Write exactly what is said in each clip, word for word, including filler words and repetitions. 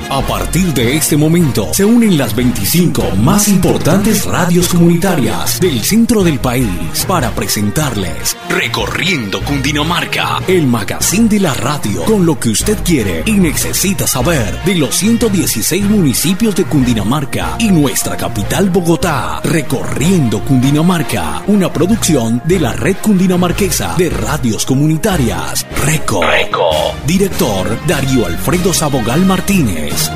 A partir de este momento se unen las veinticinco más importantes radios comunitarias del centro del país para presentarles Recorriendo Cundinamarca, el magazine de la radio con lo que usted quiere y necesita saber de los ciento dieciséis municipios de Cundinamarca y nuestra capital Bogotá. Recorriendo Cundinamarca, una producción de la Red Cundinamarquesa de Radios Comunitarias. Reco. Reco. Director Darío Alfredo Sabogal Martínez.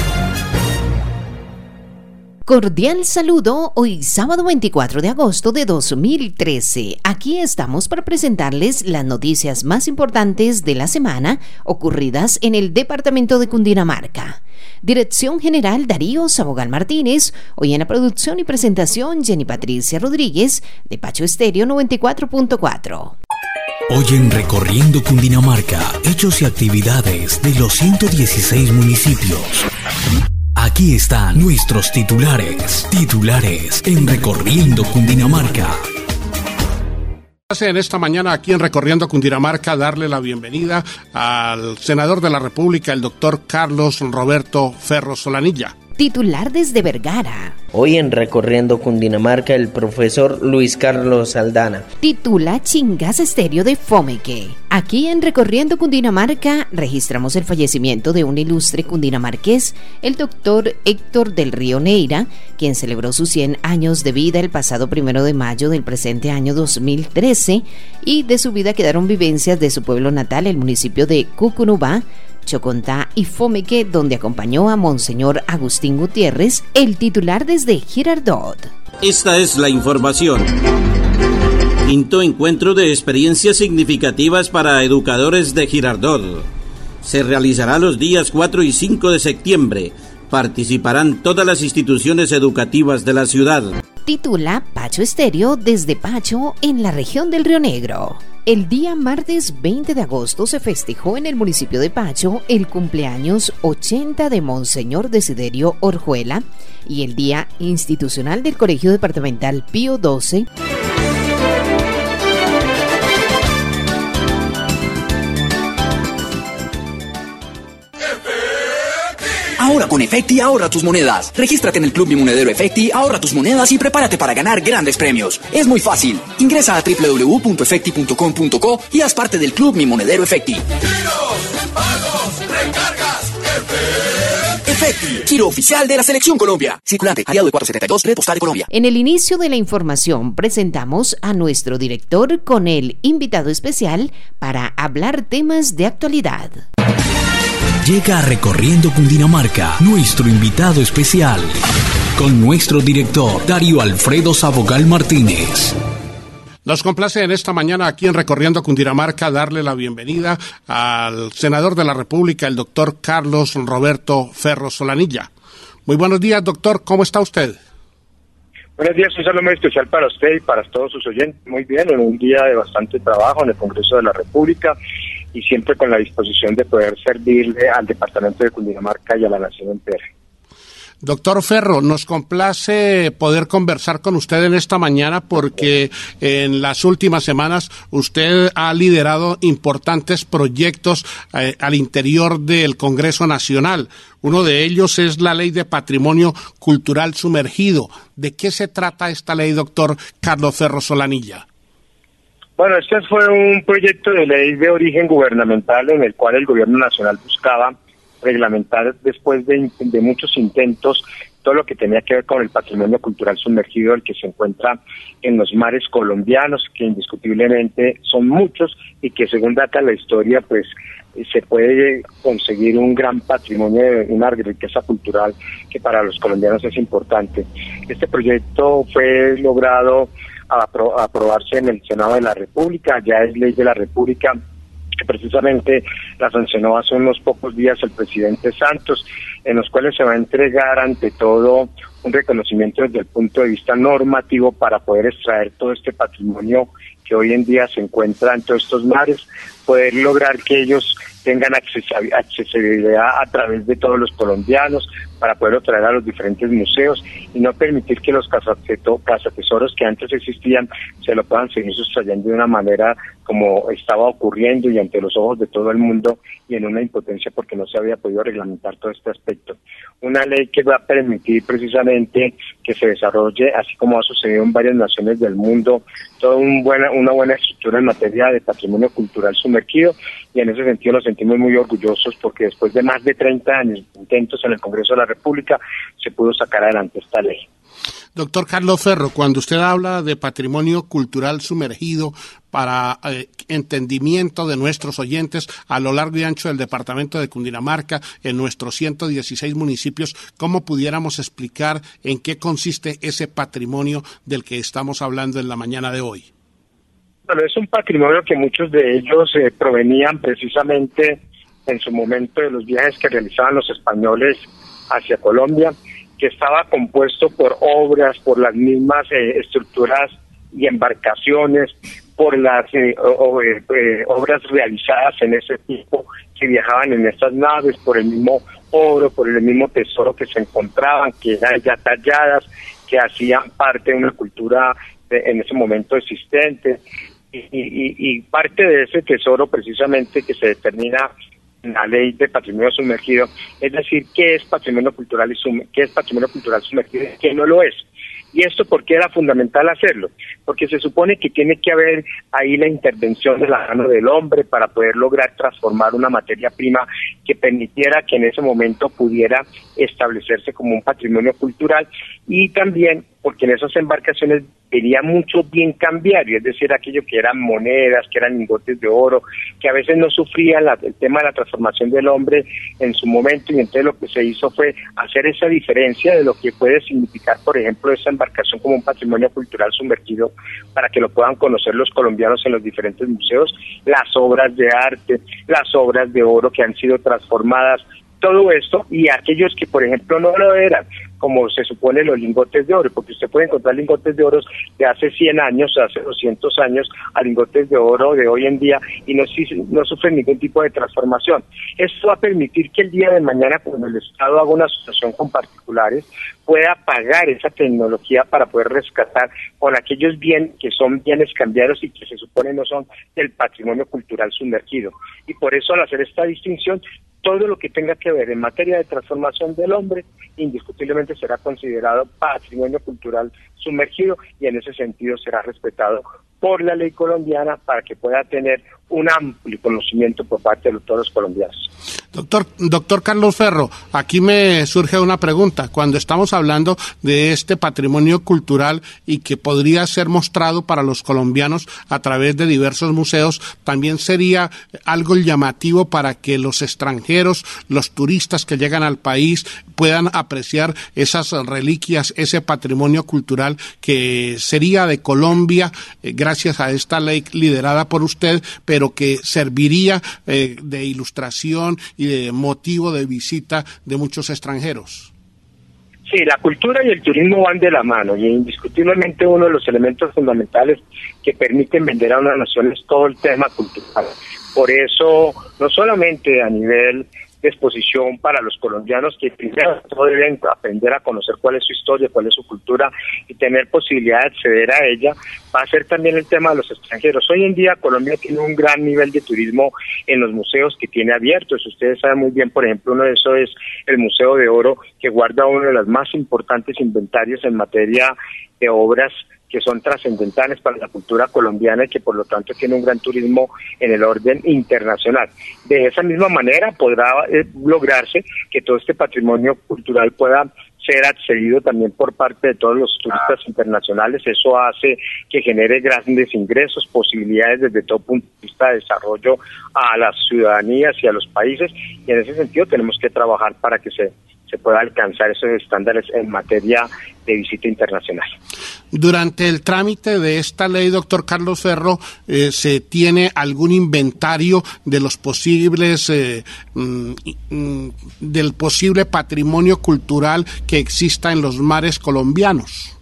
Cordial saludo, hoy sábado veinticuatro de agosto de dos mil trece. Aquí estamos para presentarles las noticias más importantes de la semana ocurridas en el departamento de Cundinamarca. Dirección General Darío Sabogal Martínez, hoy en la producción y presentación Jenny Patricia Rodríguez de Pacho Estéreo noventa y cuatro punto cuatro. Hoy en Recorriendo Cundinamarca, hechos y actividades de los ciento dieciséis municipios. Aquí están nuestros titulares. Titulares en Recorriendo Cundinamarca. En esta mañana aquí en Recorriendo Cundinamarca darle la bienvenida al senador de la República, el doctor Carlos Roberto Ferro Solanilla. Titular desde Vergara. Hoy en Recorriendo Cundinamarca, el profesor Luis Carlos Aldana. Titula Chingas Estéreo de Fomeque. Aquí en Recorriendo Cundinamarca registramos el fallecimiento de un ilustre cundinamarqués, el doctor Héctor del Río Neira, quien celebró sus cien años de vida el pasado primero de mayo del presente año dos mil trece, y de su vida quedaron vivencias de su pueblo natal, el municipio de Cucunubá, Chocontá y Fomeque, donde acompañó a Monseñor Agustín Gutiérrez, el titular desde Girardot. Esta es la información. Quinto encuentro de experiencias significativas para educadores de Girardot. Se realizará los días cuatro y cinco de septiembre. Participarán todas las instituciones educativas de la ciudad. Titula Pacho Estéreo desde Pacho, en la región del Río Negro. El día martes veinte de agosto se festejó en el municipio de Pacho el cumpleaños ochenta de Monseñor Desiderio Orjuela y el Día Institucional del Colegio Departamental Pío doce. Ahora con Efecti ahorra tus monedas. Regístrate en el Club Mi Monedero Efecti, ahorra tus monedas y prepárate para ganar grandes premios. Es muy fácil. Ingresa a doble u doble u doble u punto efecti punto com punto co y haz parte del Club Mi Monedero Efecti. Giros, pagos, recargas, Efecti. Efecti, giro oficial de la Selección Colombia. Circulante, aliado de cuatrocientos setenta y dos, Red Postal de Colombia. En el inicio de la información presentamos a nuestro director con el invitado especial para hablar temas de actualidad. Llega a Recorriendo Cundinamarca, nuestro invitado especial, con nuestro director, Darío Alfredo Sabogal Martínez. Nos complace en esta mañana aquí en Recorriendo Cundinamarca darle la bienvenida al senador de la República, el doctor Carlos Roberto Ferro Solanilla. Muy buenos días, doctor, ¿cómo está usted? Buenos días, un saludo muy especial para usted y para todos sus oyentes. Muy bien, en un día de bastante trabajo en el Congreso de la República y siempre con la disposición de poder servirle al departamento de Cundinamarca y a la nación entera. Doctor Ferro, nos complace poder conversar con usted en esta mañana porque en las últimas semanas usted ha liderado importantes proyectos eh, al interior del Congreso Nacional. Uno de ellos es la Ley de Patrimonio Cultural Sumergido. ¿De qué se trata esta ley, doctor Carlos Ferro Solanilla? Bueno, este fue un proyecto de ley de origen gubernamental en el cual el gobierno nacional buscaba reglamentar, después de, de muchos intentos, todo lo que tenía que ver con el patrimonio cultural sumergido, el que se encuentra en los mares colombianos, que indiscutiblemente son muchos y que según data la historia, pues se puede conseguir un gran patrimonio, una riqueza cultural que para los colombianos es importante. Este proyecto fue logrado a apro- a aprobarse en el Senado de la República, ya es ley de la República, que precisamente la sancionó hace unos pocos días el presidente Santos, en los cuales se va a entregar ante todo un reconocimiento desde el punto de vista normativo para poder extraer todo este patrimonio que hoy en día se encuentra en todos estos mares, poder lograr que ellos tengan accesibilidad a través de todos los colombianos para poderlo traer a los diferentes museos y no permitir que los cazatesoros que antes existían se lo puedan seguir sustrayendo de una manera como estaba ocurriendo y ante los ojos de todo el mundo y en una impotencia porque no se había podido reglamentar todo este aspecto. Una ley que va a permitir precisamente que se desarrolle, así como ha sucedido en varias naciones del mundo, toda un buena, una buena estructura en materia de patrimonio cultural sumergido, y en ese sentido nos sentimos muy orgullosos porque después de más de treinta años de intentos en el Congreso de la República se pudo sacar adelante esta ley. Doctor Carlos Ferro, cuando usted habla de patrimonio cultural sumergido, para eh, entendimiento de nuestros oyentes a lo largo y ancho del departamento de Cundinamarca, en nuestros ciento dieciséis municipios, ¿cómo pudiéramos explicar en qué consiste ese patrimonio del que estamos hablando en la mañana de hoy? Bueno, es un patrimonio que muchos de ellos eh, provenían precisamente en su momento de los viajes que realizaban los españoles hacia Colombia, que estaba compuesto por obras, por las mismas eh, estructuras y embarcaciones, por las eh, o, eh, eh, obras realizadas en ese tiempo que viajaban en estas naves, por el mismo oro, por el mismo tesoro que se encontraban, que eran ya talladas, que hacían parte de una cultura de, en ese momento existente, y, y, y parte de ese tesoro precisamente que se determina en la ley de patrimonio sumergido, es decir, qué es patrimonio cultural y sum, qué es patrimonio cultural sumergido y qué no lo es. ¿Y esto por qué era fundamental hacerlo? Porque se supone que tiene que haber ahí la intervención de la mano del hombre para poder lograr transformar una materia prima que permitiera que en ese momento pudiera establecerse como un patrimonio cultural, y también porque en esas embarcaciones venía mucho bien cambiario, es decir, aquello que eran monedas, que eran lingotes de oro, que a veces no sufrían la, el tema de la transformación del hombre en su momento, y entonces lo que se hizo fue hacer esa diferencia de lo que puede significar, por ejemplo, esa embarcación como un patrimonio cultural sumergido, para que lo puedan conocer los colombianos en los diferentes museos, las obras de arte, las obras de oro que han sido transformadas, todo esto, y aquellos que, por ejemplo, no lo eran, como se supone los lingotes de oro, porque usted puede encontrar lingotes de oro de hace cien años, hace doscientos años, a lingotes de oro de hoy en día, y no, no sufren ningún tipo de transformación. Esto va a permitir que el día de mañana, cuando el Estado haga una asociación con particulares, pueda pagar esa tecnología para poder rescatar con aquellos bienes que son bienes cambiarios y que se supone no son del patrimonio cultural sumergido. Y por eso, al hacer esta distinción, todo lo que tenga que ver en materia de transformación del hombre, indiscutiblemente será considerado patrimonio cultural sumergido, y en ese sentido será respetado por la ley colombiana para que pueda tener un amplio conocimiento por parte de todos los colombianos. Doctor, doctor Carlos Ferro, aquí me surge una pregunta. Cuando estamos hablando de este patrimonio cultural y que podría ser mostrado para los colombianos a través de diversos museos, también sería algo llamativo para que los extranjeros, los turistas que llegan al país, puedan apreciar esas reliquias, ese patrimonio cultural que sería de Colombia, eh, gracias a esta ley liderada por usted, pero que serviría eh, de ilustración y de motivo de visita de muchos extranjeros. Sí, la cultura y el turismo van de la mano, y indiscutiblemente uno de los elementos fundamentales que permiten vender a una nación es todo el tema cultural. Por eso, no solamente a nivel de exposición para los colombianos, que primero deben aprender a conocer cuál es su historia, cuál es su cultura y tener posibilidad de acceder a ella, va a ser también el tema de los extranjeros. Hoy en día Colombia tiene un gran nivel de turismo en los museos que tiene abiertos. Ustedes saben muy bien, por ejemplo, uno de esos es el Museo de Oro, que guarda uno de los más importantes inventarios en materia de obras que son trascendentales para la cultura colombiana y que por lo tanto tiene un gran turismo en el orden internacional. De esa misma manera podrá eh, lograrse que todo este patrimonio cultural pueda ser accedido también por parte de todos los turistas internacionales. Eso hace que genere grandes ingresos, posibilidades desde todo punto de vista de desarrollo a las ciudadanías y a los países, y en ese sentido tenemos que trabajar para que se se pueda alcanzar esos estándares en materia de visita internacional. Durante el trámite de esta ley, doctor Carlos Ferro, eh, ¿se tiene algún inventario de los posibles, eh, mm, mm, del posible patrimonio cultural que exista en los mares colombianos?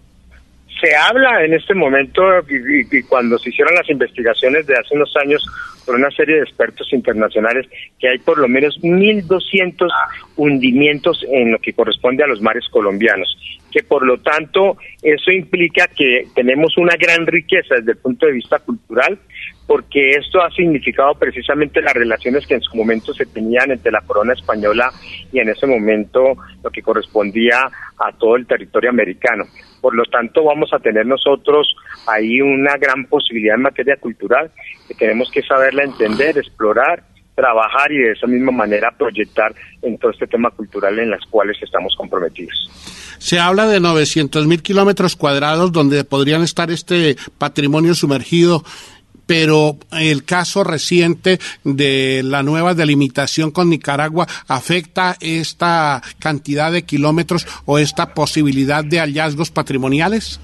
Se habla en este momento, y, y, y cuando se hicieron las investigaciones de hace unos años por una serie de expertos internacionales, que hay por lo menos mil doscientos hundimientos en lo que corresponde a los mares colombianos, que por lo tanto eso implica que tenemos una gran riqueza desde el punto de vista cultural, porque esto ha significado precisamente las relaciones que en su momento se tenían entre la corona española y en ese momento lo que correspondía a todo el territorio americano. Por lo tanto, vamos a tener nosotros ahí una gran posibilidad en materia cultural que tenemos que saberla entender, explorar, trabajar y de esa misma manera proyectar en todo este tema cultural en las cuales estamos comprometidos. Se habla de novecientos mil kilómetros cuadrados donde podrían estar este patrimonio sumergido, pero el caso reciente de la nueva delimitación con Nicaragua afecta esta cantidad de kilómetros o esta posibilidad de hallazgos patrimoniales.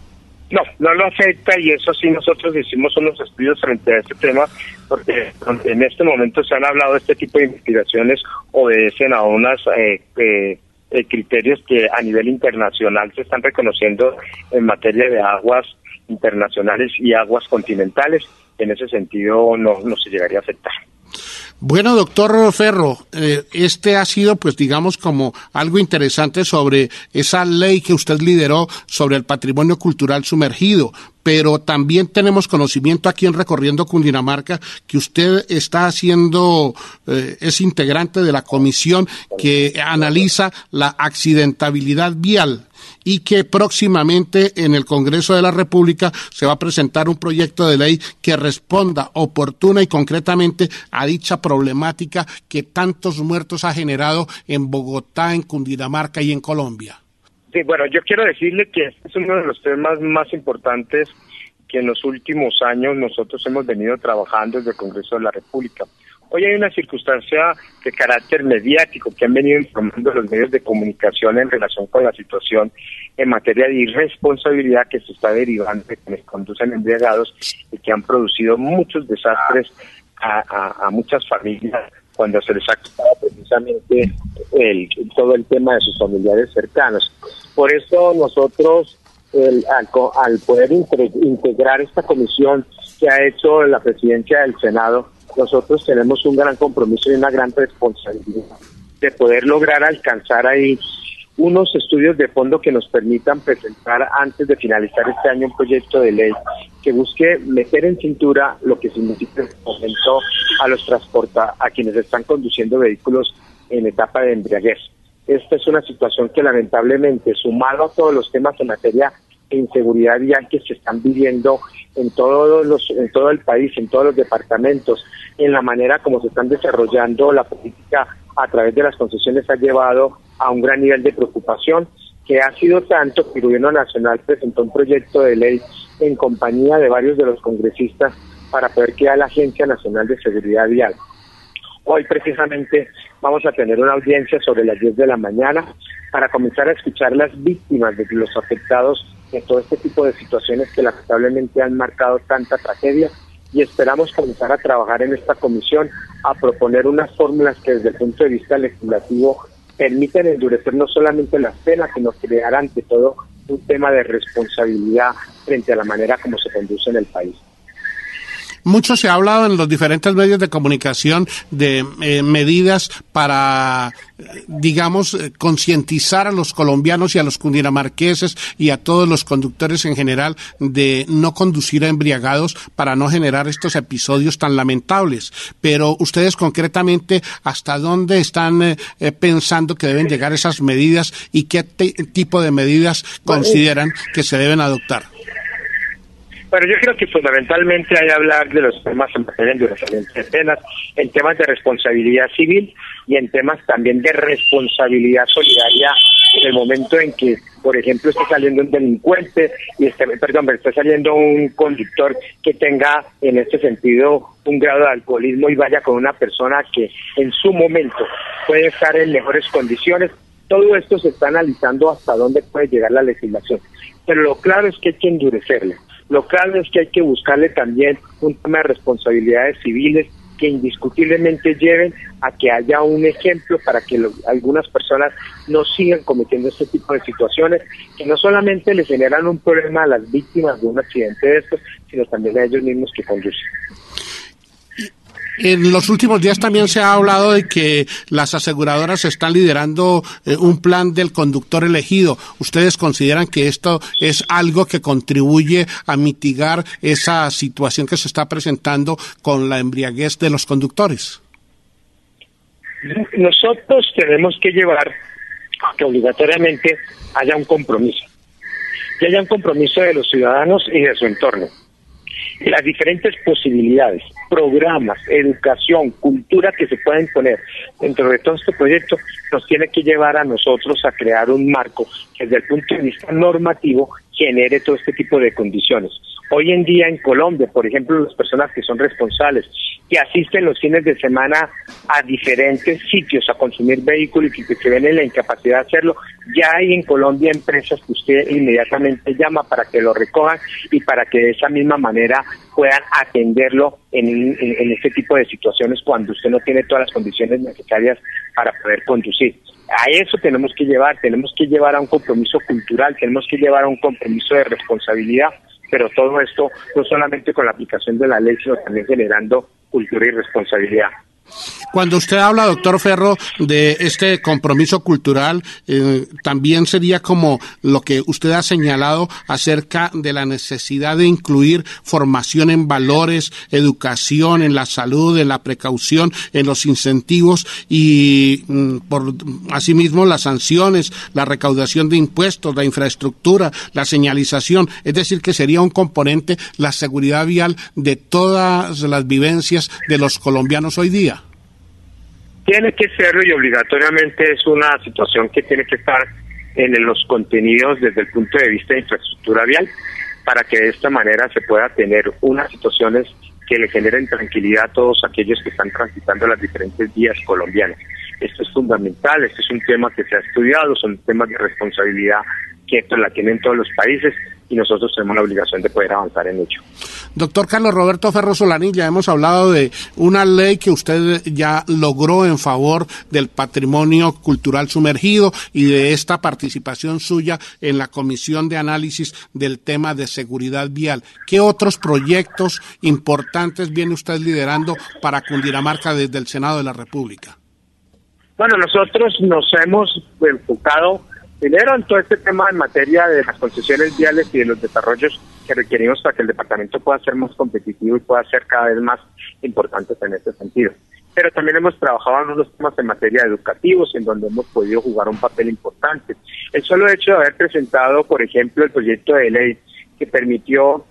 No, no lo afecta, y eso sí nosotros hicimos unos estudios frente a este tema, porque en este momento se han hablado de este tipo de investigaciones, obedecen a unos eh, eh, eh, criterios que a nivel internacional se están reconociendo en materia de aguas internacionales y aguas continentales. En ese sentido no, no se llegaría a afectar. Bueno, doctor Ferro, eh, este ha sido, pues digamos, como algo interesante sobre esa ley que usted lideró sobre el patrimonio cultural sumergido, pero también tenemos conocimiento aquí en Recorriendo Cundinamarca que usted está haciendo, eh, es integrante de la comisión que analiza la accidentabilidad vial, y que próximamente en el Congreso de la República se va a presentar un proyecto de ley que responda oportuna y concretamente a dicha problemática que tantos muertos ha generado en Bogotá, en Cundinamarca y en Colombia. Sí, bueno, yo quiero decirle que este es uno de los temas más importantes que en los últimos años nosotros hemos venido trabajando desde el Congreso de la República. Hoy hay una circunstancia de carácter mediático que han venido informando los medios de comunicación en relación con la situación en materia de irresponsabilidad que se está derivando de quienes conducen embriagados y que han producido muchos desastres a, a, a muchas familias cuando se les ha quitado precisamente el, todo el tema de sus familiares cercanos. Por eso nosotros, el, al, al poder integrar esta comisión que ha hecho la presidencia del Senado, nosotros tenemos un gran compromiso y una gran responsabilidad de poder lograr alcanzar ahí unos estudios de fondo que nos permitan presentar antes de finalizar este año un proyecto de ley que busque meter en cintura lo que significa el momento a los transporta a quienes están conduciendo vehículos en etapa de embriaguez. Esta es una situación que lamentablemente, sumado a todos los temas en materia de inseguridad vial que se están viviendo en todos los, en todo el país, en todos los departamentos, en la manera como se están desarrollando la política a través de las concesiones, ha llevado a un gran nivel de preocupación, que ha sido tanto que el Gobierno Nacional presentó un proyecto de ley en compañía de varios de los congresistas para poder crear la Agencia Nacional de Seguridad Vial. Hoy precisamente vamos a tener una audiencia sobre las diez de la mañana para comenzar a escuchar las víctimas de los afectados en todo este tipo de situaciones que lamentablemente han marcado tanta tragedia, y esperamos comenzar a trabajar en esta comisión a proponer unas fórmulas que desde el punto de vista legislativo permiten endurecer no solamente las penas, sino crear ante todo un tema de responsabilidad frente a la manera como se conduce en el país. Mucho se ha hablado en los diferentes medios de comunicación de eh, medidas para, digamos, eh, concientizar a los colombianos y a los cundinamarqueses y a todos los conductores en general de no conducir embriagados para no generar estos episodios tan lamentables. Pero ustedes concretamente, ¿hasta dónde están eh, eh, pensando que deben llegar esas medidas y qué te- tipo de medidas consideran que se deben adoptar? Bueno, yo creo que fundamentalmente hay que hablar de los temas en materia de endurecimiento de penas, en temas de responsabilidad civil y en temas también de responsabilidad solidaria en el momento en que, por ejemplo, esté saliendo un delincuente y esté, perdón, esté saliendo un conductor que tenga en este sentido un grado de alcoholismo y vaya con una persona que en su momento puede estar en mejores condiciones. Todo esto se está analizando hasta dónde puede llegar la legislación. pero lo claro es que hay que endurecerle. Lo claro es que hay que buscarle también un tema de responsabilidades civiles que indiscutiblemente lleven a que haya un ejemplo para que lo, algunas personas no sigan cometiendo este tipo de situaciones que no solamente les generan un problema a las víctimas de un accidente de estos, sino también a ellos mismos que conducen. En los últimos días también se ha hablado de que las aseguradoras están liderando eh, un plan del conductor elegido. ¿Ustedes consideran que esto es algo que contribuye a mitigar esa situación que se está presentando con la embriaguez de los conductores? Nosotros tenemos que llevar a que obligatoriamente haya un compromiso, que haya un compromiso de los ciudadanos y de su entorno. Las diferentes posibilidades, programas, educación, cultura que se pueden poner dentro de todo este proyecto nos tiene que llevar a nosotros a crear un marco que desde el punto de vista normativo genere todo este tipo de condiciones. Hoy en día en Colombia, por ejemplo, las personas que son responsables, que asisten los fines de semana a diferentes sitios a consumir vehículos y que se ven en la incapacidad de hacerlo, ya hay en Colombia empresas que usted inmediatamente llama para que lo recojan y para que de esa misma manera puedan atenderlo en, en, en este tipo de situaciones cuando usted no tiene todas las condiciones necesarias para poder conducir. A eso tenemos que llevar, tenemos que llevar a un compromiso cultural, tenemos que llevar a un compromiso de responsabilidad, pero todo esto no solamente con la aplicación de la ley, sino también generando cultura y responsabilidad. Cuando usted habla, doctor Ferro, de este compromiso cultural, eh, también sería como lo que usted ha señalado acerca de la necesidad de incluir formación en valores, educación, en la salud, en la precaución, en los incentivos y mm, por asimismo las sanciones, la recaudación de impuestos, la infraestructura, la señalización. Es decir, que sería un componente la seguridad vial de todas las vivencias de los colombianos hoy día. Tiene que serlo y obligatoriamente es una situación que tiene que estar en los contenidos desde el punto de vista de infraestructura vial para que de esta manera se pueda tener unas situaciones que le generen tranquilidad a todos aquellos que están transitando las diferentes vías colombianas. Esto es fundamental, este es un tema que se ha estudiado, son temas de responsabilidad que esto la tienen todos los países y nosotros tenemos la obligación de poder avanzar en ello. Doctor Carlos Roberto Ferro Solanilla, hemos hablado de una ley que usted ya logró en favor del patrimonio cultural sumergido y de esta participación suya en la comisión de análisis del tema de seguridad vial. ¿Qué otros proyectos importantes viene usted liderando para Cundinamarca desde el Senado de la República? Bueno, nosotros nos hemos enfocado primero en todo este tema en materia de las concesiones viales y de los desarrollos que requerimos para que el departamento pueda ser más competitivo y pueda ser cada vez más importante en este sentido. Pero también hemos trabajado en unos temas en materia educativos en donde hemos podido jugar un papel importante. El solo hecho de haber presentado, por ejemplo, el proyecto de ley que permitió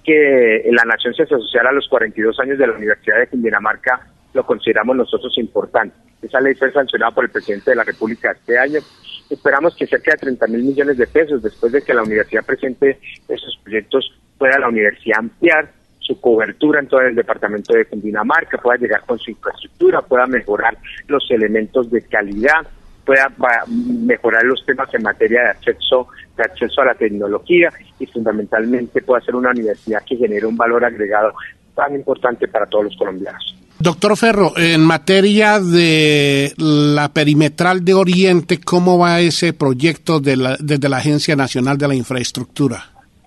que la nación se asociara a los cuarenta y dos años de la Universidad de Cundinamarca, lo consideramos nosotros importante. Esa ley fue sancionada por el presidente de la República este año. Esperamos que cerca de treinta mil millones de pesos, después de que la universidad presente esos proyectos, pueda la universidad ampliar su cobertura en todo el departamento de Cundinamarca, pueda llegar con su infraestructura, pueda mejorar los elementos de calidad, pueda mejorar los temas en materia de acceso, de acceso a la tecnología y fundamentalmente pueda ser una universidad que genere un valor agregado tan importante para todos los colombianos. Doctor Ferro, en materia de la perimetral de Oriente, ¿cómo va ese proyecto de la, desde la Agencia Nacional de la Infraestructura?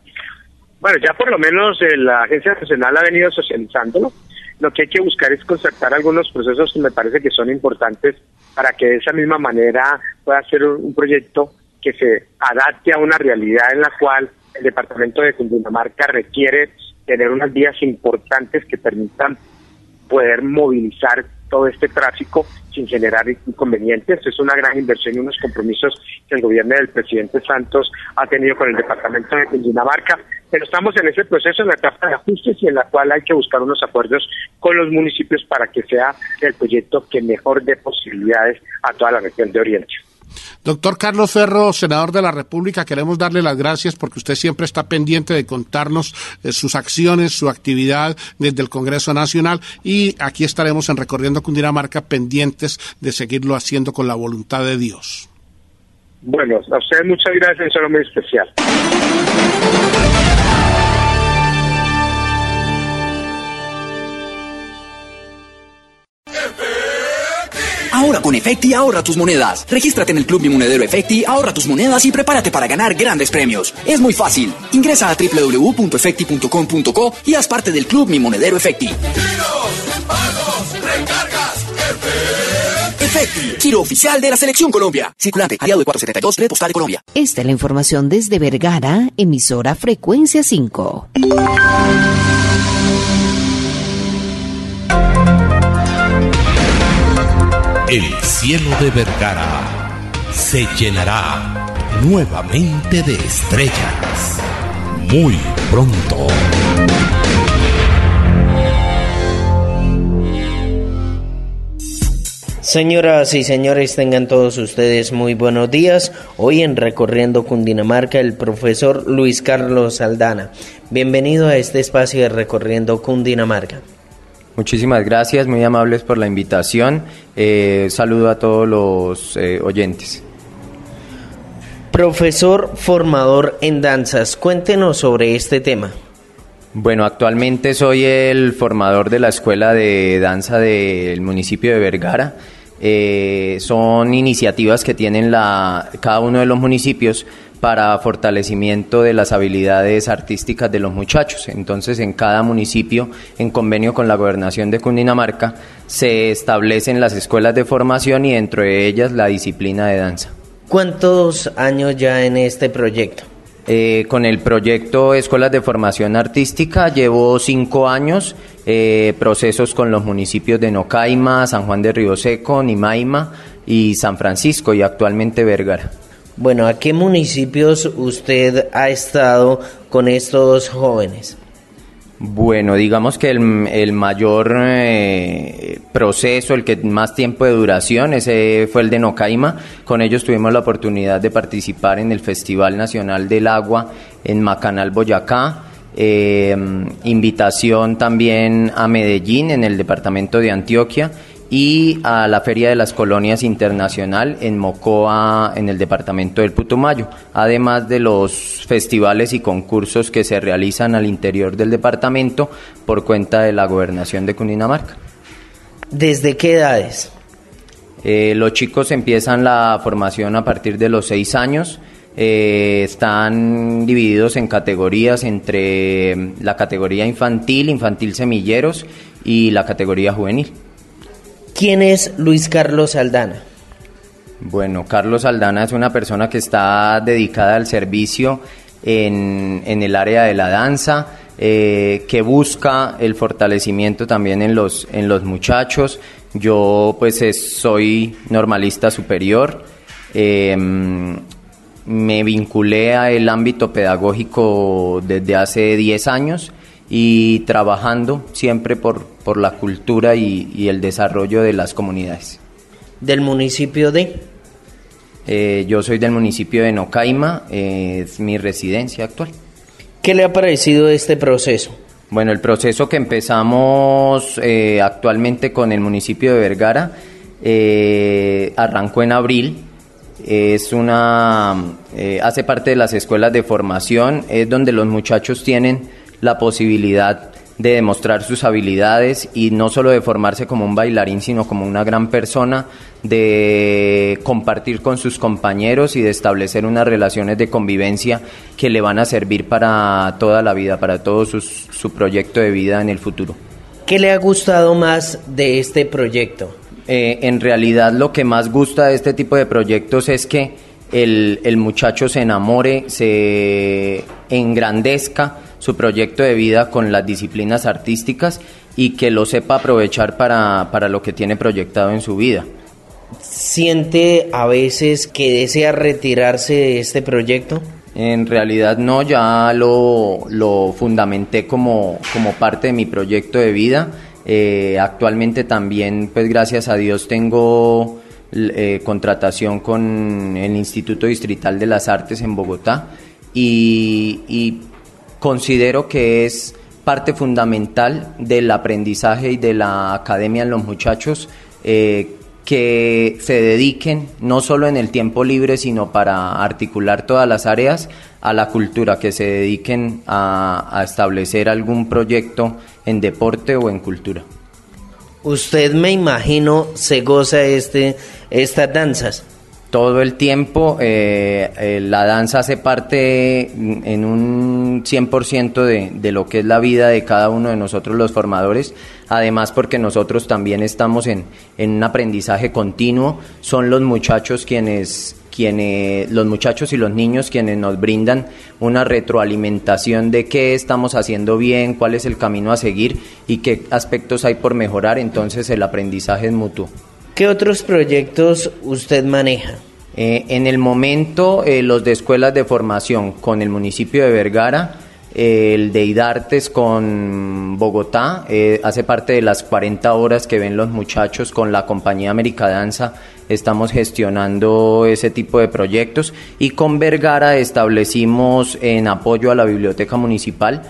Bueno, ya por lo menos eh, la Agencia Nacional ha venido socializándolo. Lo que hay que buscar es concertar algunos procesos que me parece que son importantes para que de esa misma manera pueda ser un, un proyecto que se adapte a una realidad en la cual el departamento de Cundinamarca requiere tener unas vías importantes que permitan poder movilizar todo este tráfico sin generar inconvenientes. Es una gran inversión y unos compromisos que el gobierno del presidente Santos ha tenido con el departamento de Cundinamarca, pero estamos en ese proceso, en la etapa de ajustes y en la cual hay que buscar unos acuerdos con los municipios para que sea el proyecto que mejor dé posibilidades a toda la región de Oriente. Doctor Carlos Ferro, senador de la República, queremos darle las gracias porque usted siempre está pendiente de contarnos eh, sus acciones, su actividad desde el Congreso Nacional y aquí estaremos en Recorriendo Cundinamarca pendientes de seguirlo haciendo con la voluntad de Dios. Bueno, a ustedes muchas gracias, eso era muy especial. Ahora con Efecti ahorra tus monedas. Regístrate en el Club Mi Monedero Efecti, ahorra tus monedas y prepárate para ganar grandes premios. Es muy fácil. Ingresa a doble u doble u doble u punto efecti punto com punto co y haz parte del Club Mi Monedero Efecti. Giros, pagos, recargas, Efecti. Efecti, giro oficial de la Selección Colombia. Circulante, aliado de cuatrocientos setenta y dos, Red Postal de Colombia. Esta es la información desde Vergara, emisora Frecuencia cinco. El cielo de Vergara se llenará nuevamente de estrellas muy pronto. Señoras y señores, tengan todos ustedes muy buenos días. Hoy en Recorriendo Cundinamarca, el profesor Luis Carlos Aldana. Bienvenido a este espacio de Recorriendo Cundinamarca. Muchísimas gracias, muy amables por la invitación. Eh, saludo a todos los eh, oyentes. Profesor formador en danzas, cuéntenos sobre este tema. Bueno, actualmente soy el formador de la Escuela de Danza del municipio de Vergara. Eh, son iniciativas que tienen la, cada uno de los municipios para fortalecimiento de las habilidades artísticas de los muchachos. Entonces, en cada municipio, en convenio con la Gobernación de Cundinamarca, se establecen las escuelas de formación y dentro de ellas la disciplina de danza. ¿Cuántos años ya en este proyecto? Eh, con el proyecto Escuelas de Formación Artística llevo cinco años, eh, procesos con los municipios de Nocaima, San Juan de Río Seco, Nimaima y San Francisco y actualmente Vergara. Bueno, ¿a qué municipios usted ha estado con estos jóvenes? Bueno, digamos que el, el mayor eh, proceso, el que más tiempo de duración, ese fue el de Nocaima. Con ellos tuvimos la oportunidad de participar en el Festival Nacional del Agua en Macanal, Boyacá. Eh, invitación también a Medellín, en el departamento de Antioquia, y a la Feria de las Colonias Internacional en Mocoa, en el departamento del Putumayo, además de los festivales y concursos que se realizan al interior del departamento por cuenta de la Gobernación de Cundinamarca. ¿Desde qué edades? Eh, los chicos empiezan la formación a partir de los seis años. Eh, están divididos en categorías entre la categoría infantil, infantil semilleros y la categoría juvenil. ¿Quién es Luis Carlos Aldana? Bueno, Carlos Aldana es una persona que está dedicada al servicio en, en el área de la danza, eh, que busca el fortalecimiento también en los, en los muchachos. Yo pues es, soy normalista superior, eh, me vinculé al ámbito pedagógico desde hace diez años y trabajando siempre por, por la cultura y, y el desarrollo de las comunidades. ¿Del municipio de? Eh, yo soy del municipio de Nocaima, eh, es mi residencia actual. ¿Qué le ha parecido este proceso? Bueno, el proceso que empezamos eh, actualmente con el municipio de Vergara eh, arrancó en abril. Es una, eh, hace parte de las escuelas de formación, es donde los muchachos tienen la posibilidad de demostrar sus habilidades y no solo de formarse como un bailarín, sino como una gran persona, de compartir con sus compañeros y de establecer unas relaciones de convivencia que le van a servir para toda la vida, para todo sus, su proyecto de vida en el futuro. ¿Qué le ha gustado más de este proyecto? Eh, en realidad lo que más gusta de este tipo de proyectos es que el, el muchacho se enamore, se engrandezca su proyecto de vida con las disciplinas artísticas y que lo sepa aprovechar para, para lo que tiene proyectado en su vida. ¿Siente a veces que desea retirarse de este proyecto? En realidad no, ya lo, lo fundamenté como, como parte de mi proyecto de vida. Eh, actualmente también, pues gracias a Dios, tengo eh, contratación con el Instituto Distrital de las Artes en Bogotá y, y considero que es parte fundamental del aprendizaje y de la academia en los muchachos, eh, que se dediquen, no solo en el tiempo libre, sino para articular todas las áreas, a la cultura, que se dediquen a, a establecer algún proyecto en deporte o en cultura. Usted, me imagino, se goza este estas danzas. Todo el tiempo, eh, eh, la danza hace parte en un cien por ciento de, de lo que es la vida de cada uno de nosotros los formadores, además porque nosotros también estamos en, en un aprendizaje continuo. Son los muchachos quienes, quienes, los muchachos y los niños quienes nos brindan una retroalimentación de qué estamos haciendo bien, cuál es el camino a seguir y qué aspectos hay por mejorar, entonces el aprendizaje es mutuo. ¿Qué otros proyectos usted maneja? Eh, en el momento, eh, los de escuelas de formación con el municipio de Vergara, eh, el de IDARTES con Bogotá, eh, hace parte de las cuarenta horas que ven los muchachos con la compañía América Danza. Estamos gestionando ese tipo de proyectos, y con Vergara establecimos, en apoyo a la biblioteca municipal,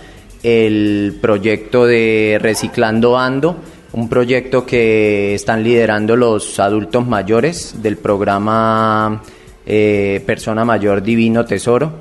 el proyecto de Reciclando Ando, un proyecto que están liderando los adultos mayores del programa eh, Persona Mayor Divino Tesoro,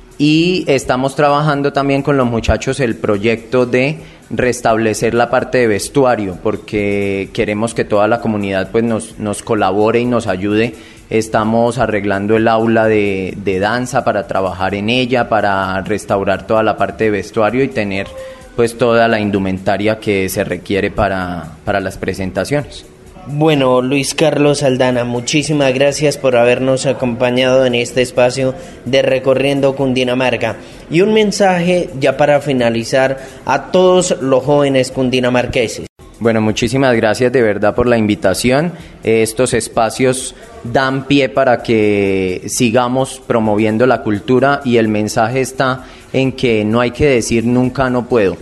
y estamos trabajando también con los muchachos el proyecto de restablecer la parte de vestuario, porque queremos que toda la comunidad pues nos, nos colabore y nos ayude. Estamos arreglando el aula de, de danza para trabajar en ella, para restaurar toda la parte de vestuario y tener pues toda la indumentaria que se requiere para, para las presentaciones. Bueno, Luis Carlos Aldana, muchísimas gracias por habernos acompañado en este espacio de Recorriendo Cundinamarca. Y un mensaje ya para finalizar a todos los jóvenes cundinamarqueses. Bueno, muchísimas gracias de verdad por la invitación. Estos espacios dan pie para que sigamos promoviendo la cultura, y el mensaje está en que no hay que decir nunca no puedo.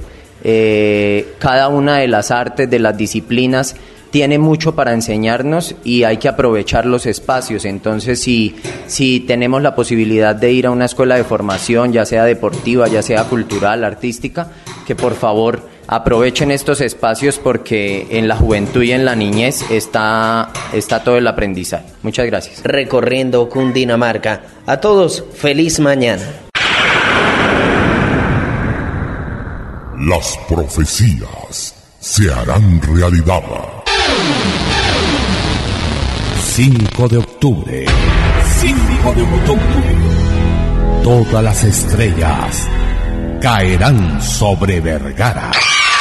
Eh, cada una de las artes, de las disciplinas, tiene mucho para enseñarnos y hay que aprovechar los espacios. Entonces, si, si tenemos la posibilidad de ir a una escuela de formación, ya sea deportiva, ya sea cultural, artística, que por favor aprovechen estos espacios, porque en la juventud y en la niñez está, está todo el aprendizaje. Muchas gracias. Recorriendo Cundinamarca. A todos, feliz mañana. Las profecías se harán realidad. cinco de octubre. cinco de octubre. Todas las estrellas caerán sobre Vergara.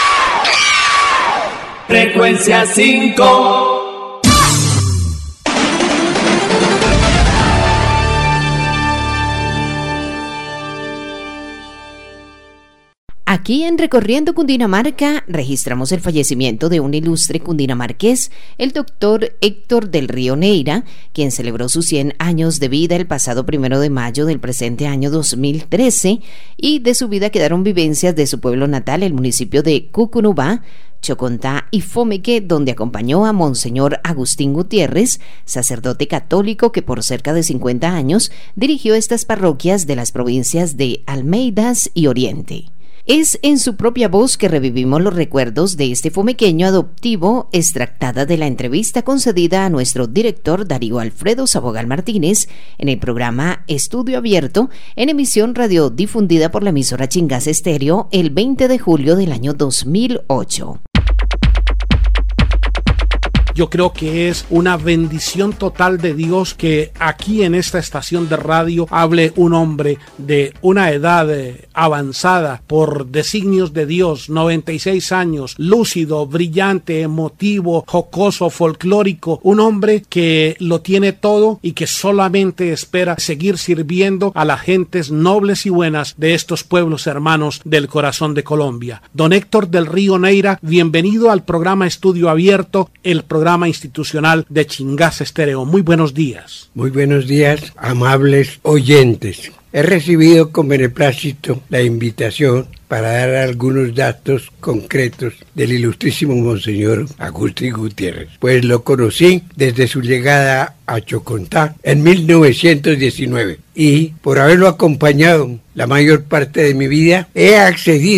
Frecuencia cinco. Aquí en Recorriendo Cundinamarca registramos el fallecimiento de un ilustre cundinamarqués, el doctor Héctor del Río Neira, quien celebró sus cien años de vida el pasado primero de mayo del presente año dos mil trece, y de su vida quedaron vivencias de su pueblo natal, el municipio de Cucunubá, Chocontá y Fomeque, donde acompañó a Monseñor Agustín Gutiérrez, sacerdote católico que por cerca de cincuenta años dirigió estas parroquias de las provincias de Almeidas y Oriente. Es en su propia voz que revivimos los recuerdos de este fomequeño adoptivo, extractada de la entrevista concedida a nuestro director Darío Alfredo Sabogal Martínez en el programa Estudio Abierto, en emisión radiodifundida por la emisora Chingás Estéreo el veinte de julio del año dos mil ocho. Yo creo que es una bendición total de Dios que aquí en esta estación de radio hable un hombre de una edad eh, avanzada por designios de Dios, noventa y seis años, lúcido, brillante, emotivo, jocoso, folclórico, un hombre que lo tiene todo y que solamente espera seguir sirviendo a las gentes nobles y buenas de estos pueblos hermanos del corazón de Colombia. Don Héctor del Río Neira, bienvenido al programa Estudio Abierto, el programa institucional de Chingás Estéreo. Muy buenos días. Muy buenos días, amables oyentes. He recibido con beneplácito la invitación para dar algunos datos concretos del ilustrísimo Monseñor Agustín Gutiérrez, pues lo conocí desde su llegada a Chocontá en mil novecientos diecinueve, y por haberlo acompañado la mayor parte de mi vida he accedido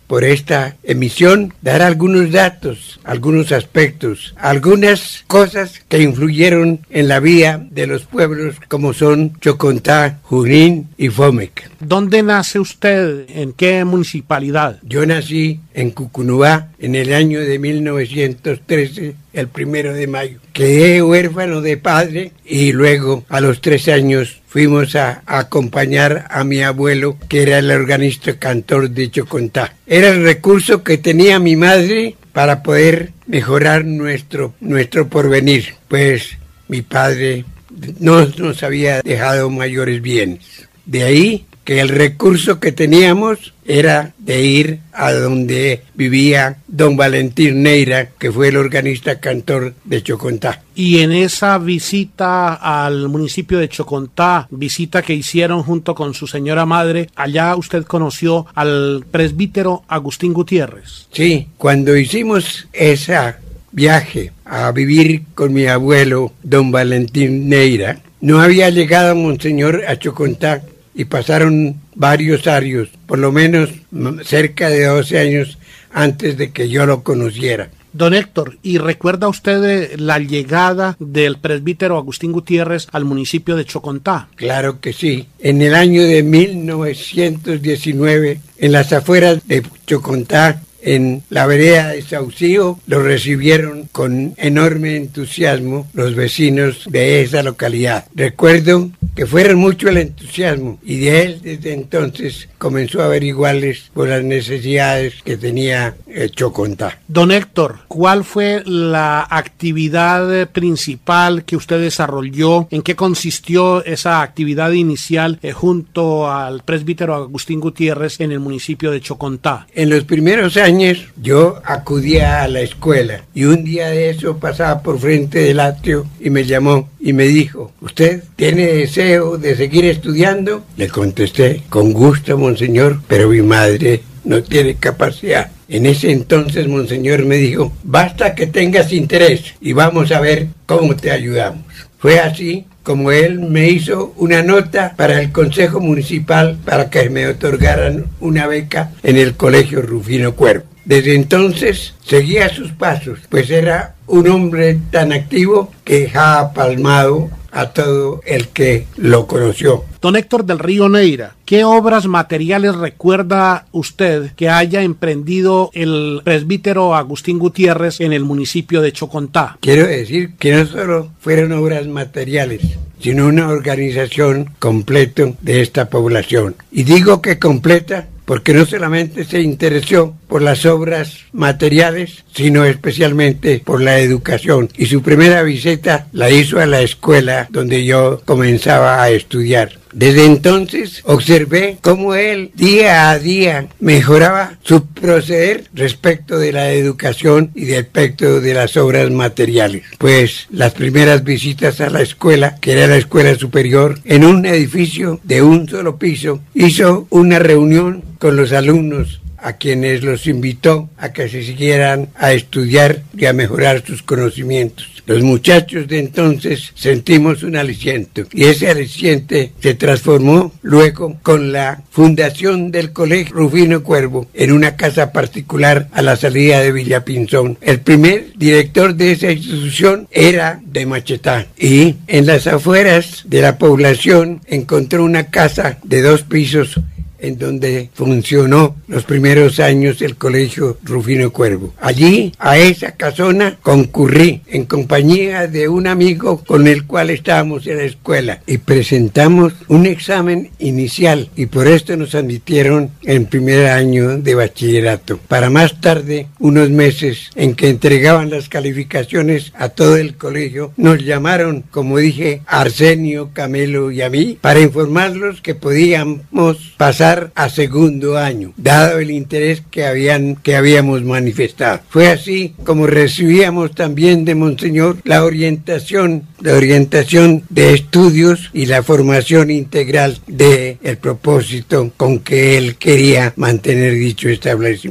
por esta emisión, dar algunos datos, algunos aspectos, algunas cosas que influyeron en la vida de los pueblos como son Chocontá, Junín y Fomeque. ¿Dónde nace usted? ¿En qué municipalidad? Yo nací en Cucunubá en el año de mil novecientos trece, el primero de mayo. Quedé huérfano de padre y luego a los tres años fuimos a, a acompañar a mi abuelo, que era el organista cantor de Chocontá. Era el recurso que tenía mi madre para poder mejorar nuestro, nuestro porvenir, pues mi padre no nos había dejado mayores bienes. De ahí que el recurso que teníamos era de ir a donde vivía don Valentín Neira, que fue el organista cantor de Chocontá. Y en esa visita al municipio de Chocontá, visita que hicieron junto con su señora madre, allá usted conoció al presbítero Agustín Gutiérrez. Sí, cuando hicimos ese viaje a vivir con mi abuelo don Valentín Neira, no había llegado Monseñor a Chocontá, y pasaron varios años, por lo menos cerca de doce años antes de que yo lo conociera. Don Héctor, ¿y recuerda usted la llegada del presbítero Agustín Gutiérrez al municipio de Chocontá? Claro que sí. En el año de mil novecientos diecinueve, en las afueras de Chocontá, en la vereda de Saucío, lo recibieron con enorme entusiasmo los vecinos de esa localidad. Recuerdo que fueron mucho el entusiasmo y de él desde entonces comenzó a averiguarles por las necesidades que tenía eh, Chocontá. Don Héctor, ¿cuál fue la actividad principal que usted desarrolló? ¿En qué consistió esa actividad inicial eh, junto al presbítero Agustín Gutiérrez en el municipio de Chocontá? En los primeros años yo acudía a la escuela y un día de eso pasaba por frente del atrio y me llamó y me dijo: ¿usted tiene deseo de seguir estudiando? Le contesté: con gusto, monseñor, pero mi madre no tiene capacidad. En ese entonces, monseñor me dijo: basta que tengas interés y vamos a ver cómo te ayudamos. Fue así como él me hizo una nota para el Consejo Municipal para que me otorgaran una beca en el Colegio Rufino Cuervo. Desde entonces seguía sus pasos, pues era un hombre tan activo que dejaba palmado a todo el que lo conoció. Don Héctor del Río Neira, ¿qué obras materiales recuerda usted que haya emprendido el presbítero Agustín Gutiérrez en el municipio de Chocontá? Quiero decir que no solo fueron obras materiales, sino una organización completa de esta población. Y digo que completa porque no solamente se interesó por las obras materiales, sino especialmente por la educación. Y su primera visita la hizo a la escuela donde yo comenzaba a estudiar. Desde entonces observé cómo él día a día mejoraba su proceder respecto de la educación y respecto de las obras materiales. Pues las primeras visitas a la escuela, que era la escuela superior, en un edificio de un solo piso, hizo una reunión con los alumnos a quienes los invitó a que se siguieran a estudiar y a mejorar sus conocimientos. Los muchachos de entonces sentimos un aliciente y ese aliciente se transformó luego con la fundación del Colegio Rufino Cuervo en una casa particular a la salida de Villapinzón. El primer director de esa institución era de Machetá y en las afueras de la población encontró una casa de dos pisos en donde funcionó los primeros años el Colegio Rufino Cuervo. Allí, a esa casona, concurrí en compañía de un amigo con el cual estábamos en la escuela y presentamos un examen inicial y por esto nos admitieron en primer año de bachillerato. Para más tarde, unos meses en que entregaban las calificaciones a todo el colegio, nos llamaron, como dije, a Arsenio, Camelo y a mí, para informarlos que podíamos pasar a segundo año, dado el interés que habían que habíamos manifestado. Fue así como recibíamos también de Monseñor la orientación, la orientación de estudios y la formación integral de el propósito con que él quería mantener dicho establecimiento.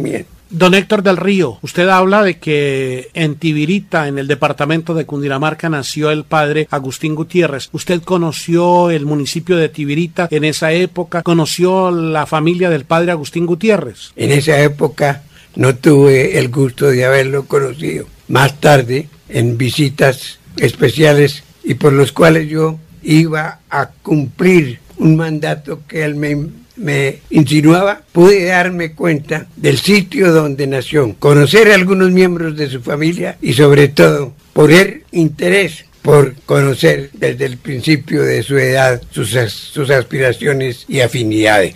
Don Héctor del Río, usted habla de que en Tibirita, en el departamento de Cundinamarca, nació el padre Agustín Gutiérrez. ¿Usted conoció el municipio de Tibirita en esa época? ¿Conoció la familia del padre Agustín Gutiérrez? En esa época no tuve el gusto de haberlo conocido. Más tarde, en visitas especiales y por los cuales yo iba a cumplir un mandato que él me, me insinuaba, pude darme cuenta del sitio donde nació, conocer a algunos miembros de su familia y sobre todo poner interés por conocer desde el principio de su edad sus, sus aspiraciones y afinidades.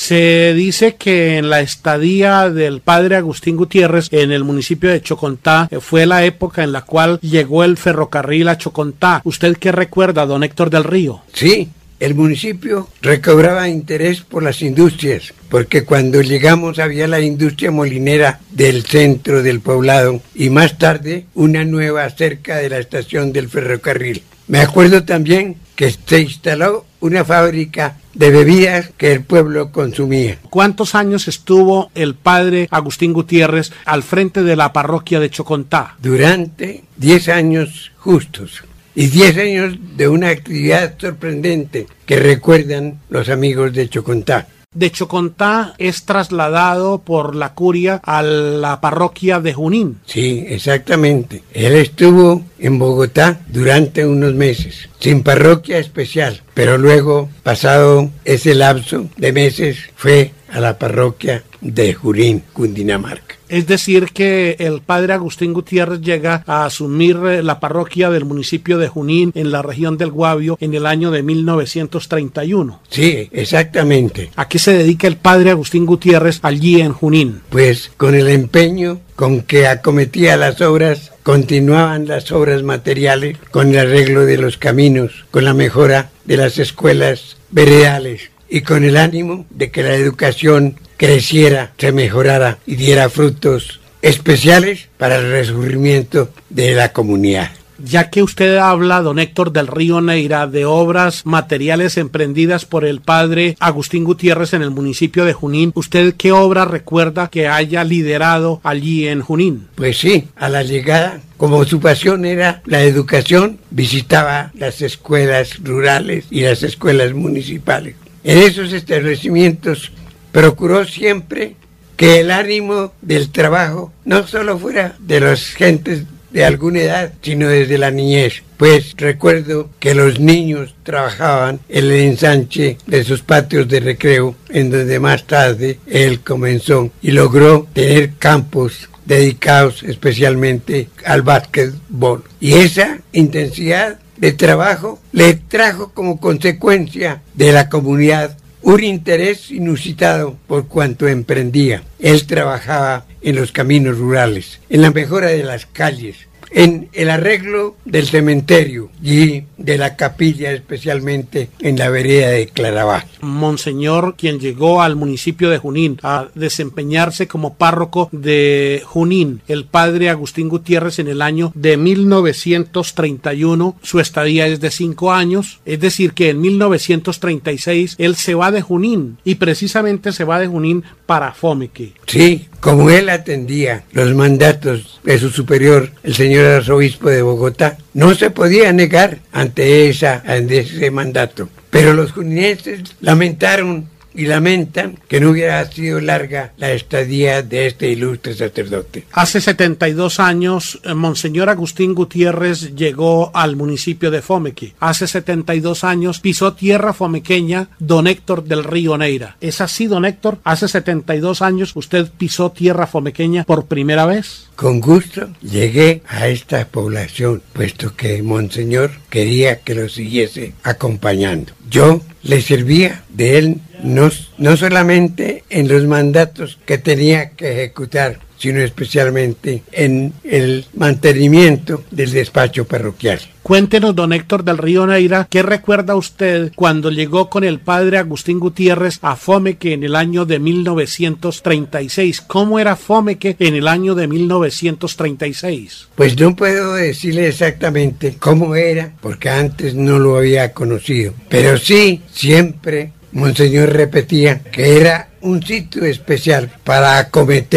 Se dice que en la estadía del padre Agustín Gutiérrez en el municipio de Chocontá fue la época en la cual llegó el ferrocarril a Chocontá. ¿Usted qué recuerda, don Héctor del Río? Sí, el municipio recobraba interés por las industrias, porque cuando llegamos había la industria molinera del centro del poblado y más tarde una nueva cerca de la estación del ferrocarril. Me acuerdo también que se instaló una fábrica de bebidas que el pueblo consumía. ¿Cuántos años estuvo el padre Agustín Gutiérrez al frente de la parroquia de Chocontá? Durante diez años justos. Y diez años de una actividad sorprendente que recuerdan los amigos de Chocontá. De Chocontá es trasladado por la curia a la parroquia de Junín. Sí, exactamente. Él estuvo en Bogotá durante unos meses, sin parroquia especial, pero luego, pasado ese lapso de meses, fue a la parroquia de Junín, Cundinamarca. Es decir, que el padre Agustín Gutiérrez llega a asumir la parroquia del municipio de Junín en la región del Guavio en el año de mil novecientos treinta y uno. Sí, exactamente. ¿A qué se dedica el padre Agustín Gutiérrez allí en Junín? Pues con el empeño con que acometía las obras, continuaban las obras materiales, con el arreglo de los caminos, con la mejora de las escuelas veredales y con el ánimo de que la educación creciera, se mejorara y diera frutos especiales para el resurgimiento de la comunidad. Ya que usted habla, don Héctor del Río Neira, de obras materiales emprendidas por el padre Agustín Gutiérrez en el municipio de Junín, ¿usted qué obra recuerda que haya liderado allí en Junín? Pues sí, a la llegada, como su pasión era la educación, visitaba las escuelas rurales y las escuelas municipales. En esos establecimientos procuró siempre que el ánimo del trabajo no solo fuera de las gentes de alguna edad, sino desde la niñez. Pues recuerdo que los niños trabajaban en el ensanche de sus patios de recreo, en donde más tarde él comenzó y logró tener campos dedicados especialmente al básquetbol. Y esa intensidad de trabajo le trajo como consecuencia de la comunidad un interés inusitado por cuanto emprendía. Él trabajaba en los caminos rurales, en la mejora de las calles, en el arreglo del cementerio y de la capilla, especialmente en la vereda de Claraval. Monseñor, quien llegó al municipio de Junín a desempeñarse como párroco de Junín, el padre Agustín Gutiérrez, en el año de mil novecientos treinta y uno, su estadía es de cinco años, es decir que en mil novecientos treinta y seis él se va de Junín y precisamente se va de Junín para Fomeque. Sí, como él atendía los mandatos de su superior, el señor arzobispo de Bogotá, no se podía negar ante, esa, ante ese mandato. Pero los juninenses lamentaron y lamentan que no hubiera sido larga la estadía de este ilustre sacerdote. Hace setenta y dos años, Monseñor Agustín Gutiérrez llegó al municipio de Fomeque. Hace setenta y dos años pisó tierra fomequeña don Héctor del Río Neira. ¿Es así, don Héctor? Hace setenta y dos años usted pisó tierra fomequeña por primera vez. Con gusto llegué a esta población, puesto que Monseñor quería que lo siguiese acompañando. Yo le servía de él no, no solamente en los mandatos que tenía que ejecutar, sino especialmente en el mantenimiento del despacho parroquial. Cuéntenos, don Héctor del Río Neira, ¿qué recuerda usted cuando llegó con el padre Agustín Gutiérrez a Fomeque en el año de mil novecientos treinta y seis? ¿Cómo era Fomeque en el año de mil novecientos treinta y seis? Pues no puedo decirle exactamente cómo era, porque antes no lo había conocido. Pero sí, siempre Monseñor repetía que era un sitio especial para acometer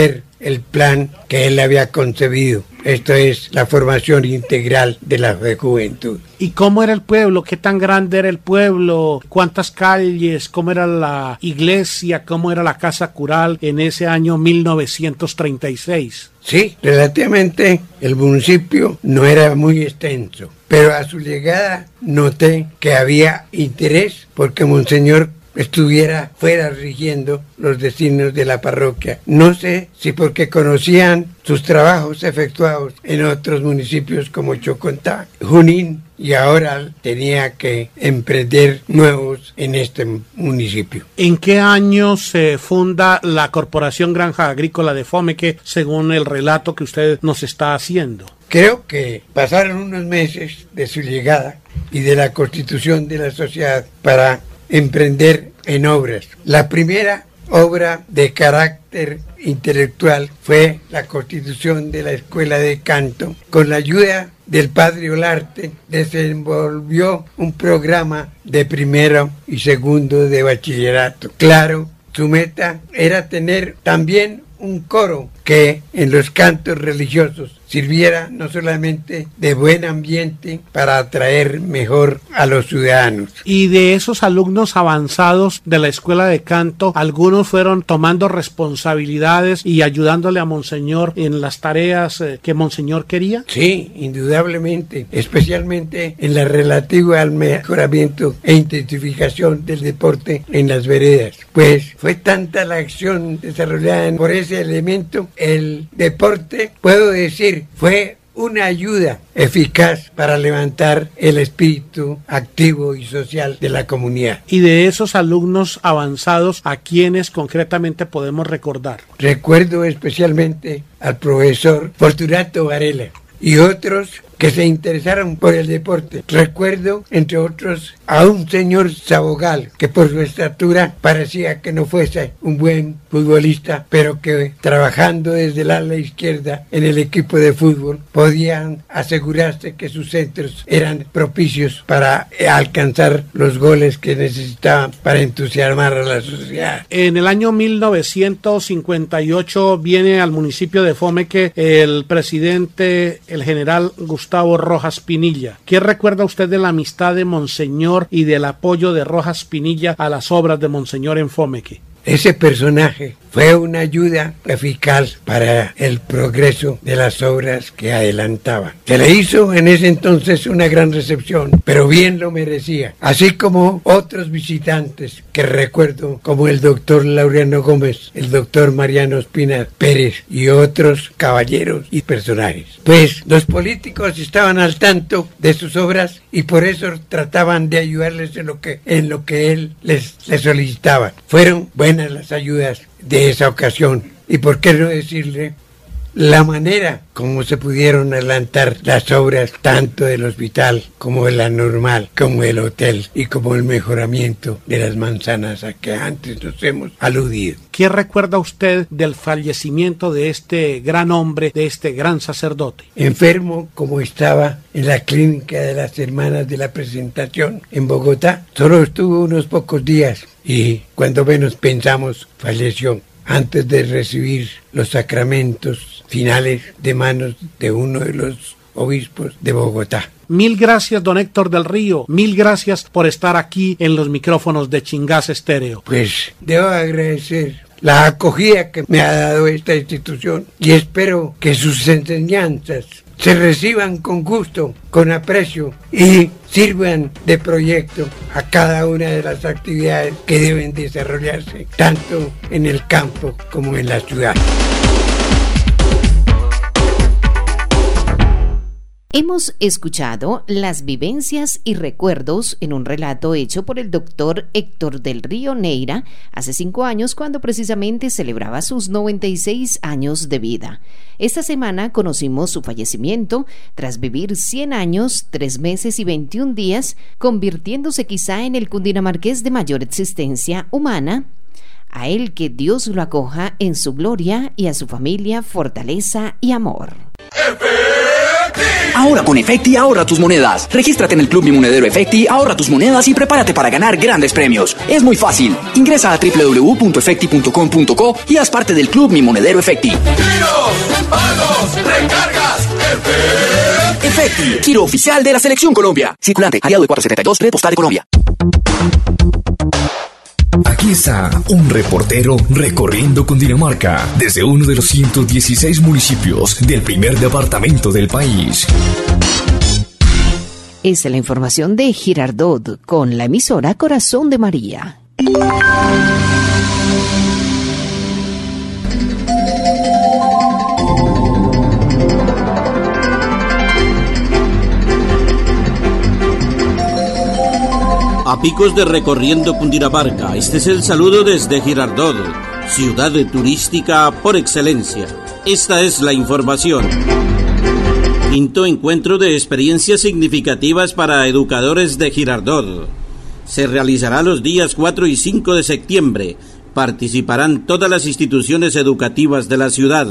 el plan que él había concebido. Esto es la formación integral de la juventud. ¿Y cómo era el pueblo? ¿Qué tan grande era el pueblo? ¿Cuántas calles? ¿Cómo era la iglesia? ¿Cómo era la casa cural en ese año mil novecientos treinta y seis? Sí, relativamente el municipio no era muy extenso, pero a su llegada noté que había interés porque Monseñor estuviera fuera rigiendo los destinos de la parroquia. No sé si porque conocían sus trabajos efectuados en otros municipios como Chocontá, Junín, y ahora tenía que emprender nuevos en este municipio. ¿En qué año se funda la Corporación Granja Agrícola de Fomeque, según el relato que usted nos está haciendo? Creo que pasaron unos meses de su llegada y de la constitución de la sociedad para emprender en obras. La primera obra de carácter intelectual fue la constitución de la Escuela de Canto. Con la ayuda del padre Olarte desenvolvió un programa de primero y segundo de bachillerato. Claro, su meta era tener también un coro que en los cantos religiosos sirviera no solamente de buen ambiente para atraer mejor a los ciudadanos. Y de esos alumnos avanzados de la escuela de canto, algunos fueron tomando responsabilidades y ayudándole a Monseñor en las tareas que Monseñor quería. Sí, indudablemente, especialmente en la relativa al mejoramiento e intensificación del deporte en las veredas. Pues fue tanta la acción desarrollada por ese elemento, el deporte, puedo decir, fue una ayuda eficaz para levantar el espíritu activo y social de la comunidad. Y de esos alumnos avanzados, ¿a quiénes concretamente podemos recordar? Recuerdo especialmente al profesor Fortunato Varela y otros que se interesaron por el deporte. Recuerdo, entre otros, a un señor Sabogal, que por su estatura parecía que no fuese un buen futbolista, pero que trabajando desde el ala izquierda en el equipo de fútbol, podían asegurarse que sus centros eran propicios para alcanzar los goles que necesitaban para entusiasmar a la sociedad. En el año mil novecientos cincuenta y ocho viene al municipio de Fomeque el presidente, el general Gustavo Gustavo Rojas Pinilla. ¿Qué recuerda usted de la amistad de Monseñor y del apoyo de Rojas Pinilla a las obras de Monseñor en Fomeque? Ese personaje fue una ayuda eficaz para el progreso de las obras que adelantaban. Se le hizo en ese entonces una gran recepción, pero bien lo merecía. Así como otros visitantes que recuerdo, como el doctor Laureano Gómez, el doctor Mariano Espina Pérez y otros caballeros y personajes. Pues los políticos estaban al tanto de sus obras y por eso trataban de ayudarles en lo que, en lo que él les, les solicitaba. Fueron buenas las ayudas de esa ocasión, y por qué no decirle la manera como se pudieron adelantar las obras tanto del hospital como de la normal, como del hotel y como el mejoramiento de las manzanas a que antes nos hemos aludido. ¿Qué recuerda usted del fallecimiento de este gran hombre, de este gran sacerdote? Enfermo como estaba en la clínica de las Hermanas de la Presentación en Bogotá, solo estuvo unos pocos días y cuando menos pensamos falleció antes de recibir los sacramentos finales de manos de uno de los obispos de Bogotá. Mil gracias, don Héctor del Río. Mil gracias por estar aquí en los micrófonos de Chingás Estéreo. Pues debo agradecer la acogida que me ha dado esta institución y espero que sus enseñanzas se reciban con gusto, con aprecio y sirvan de proyecto a cada una de las actividades que deben desarrollarse tanto en el campo como en la ciudad. Hemos escuchado las vivencias y recuerdos en un relato hecho por el doctor Héctor del Río Neira hace cinco años, cuando precisamente celebraba sus noventa y seis años de vida. Esta semana conocimos su fallecimiento tras vivir cien años, tres meses y veintiún días, convirtiéndose quizá en el cundinamarqués de mayor existencia humana. A él que Dios lo acoja en su gloria y a su familia fortaleza y amor. F Ahora con Efecti ahorra tus monedas. Regístrate en el Club Mi Monedero Efecti, ahorra tus monedas y prepárate para ganar grandes premios. Es muy fácil. Ingresa a doble u doble u doble u punto efecti punto com punto co y haz parte del Club Mi Monedero Efecti. Giros, pagos, recargas, Efecti. Efecti, giro oficial de la Selección Colombia. Circulante, aliado de cuatrocientos setenta y dos, Red Postal de Colombia. Aquí está un reportero recorriendo Cundinamarca desde uno de los ciento dieciséis municipios del primer departamento del país. Esta es la información de Girardot con la emisora Corazón de María. A picos de Recorriendo Cundinamarca, este es el saludo desde Girardot, ciudad turística por excelencia. Esta es la información. Quinto encuentro de experiencias significativas para educadores de Girardot. Se realizará los días cuatro y cinco de septiembre. Participarán todas las instituciones educativas de la ciudad.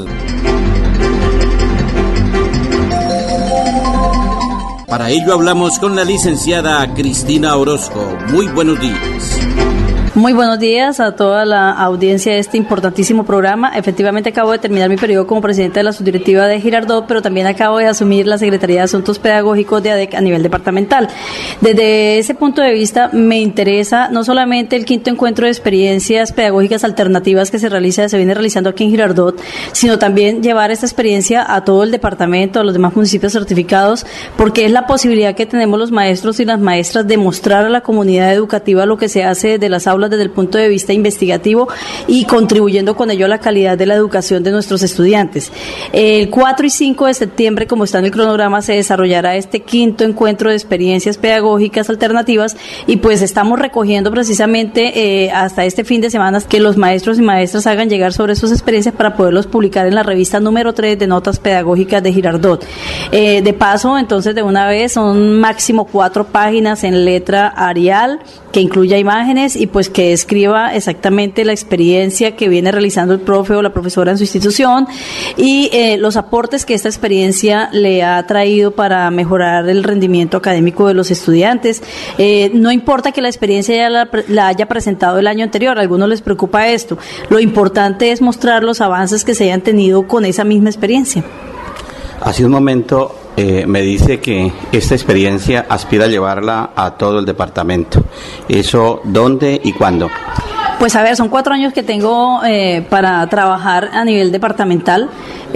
Para ello hablamos con la licenciada Cristina Orozco. Muy buenos días. Muy buenos días a toda la audiencia de este importantísimo programa. Efectivamente acabo de terminar mi periodo como presidenta de la subdirectiva de Girardot, pero también acabo de asumir la Secretaría de Asuntos Pedagógicos de A D E C a nivel departamental. Desde ese punto de vista me interesa no solamente el quinto encuentro de experiencias pedagógicas alternativas que se realiza, se viene realizando aquí en Girardot, sino también llevar esta experiencia a todo el departamento, a los demás municipios certificados, porque es la posibilidad que tenemos los maestros y las maestras de mostrar a la comunidad educativa lo que se hace de las aulas desde el punto de vista investigativo y contribuyendo con ello a la calidad de la educación de nuestros estudiantes. El cuatro y cinco de septiembre, como está en el cronograma, se desarrollará este quinto encuentro de experiencias pedagógicas alternativas y pues estamos recogiendo precisamente eh, hasta este fin de semana que los maestros y maestras hagan llegar sobre sus experiencias para poderlos publicar en la revista número tres de Notas Pedagógicas de Girardot. Eh, de paso, entonces, de una vez, son máximo cuatro páginas en letra Arial, que incluya imágenes y pues que escriba exactamente la experiencia que viene realizando el profe o la profesora en su institución y eh, los aportes que esta experiencia le ha traído para mejorar el rendimiento académico de los estudiantes. Eh, no importa que la experiencia ya la, la haya presentado el año anterior, a algunos les preocupa esto. Lo importante es mostrar los avances que se hayan tenido con esa misma experiencia. Hace un momento eh, me dice que esta experiencia aspira a llevarla a todo el departamento. ¿Eso dónde y cuándo? Pues a ver, son cuatro años que tengo eh, para trabajar a nivel departamental.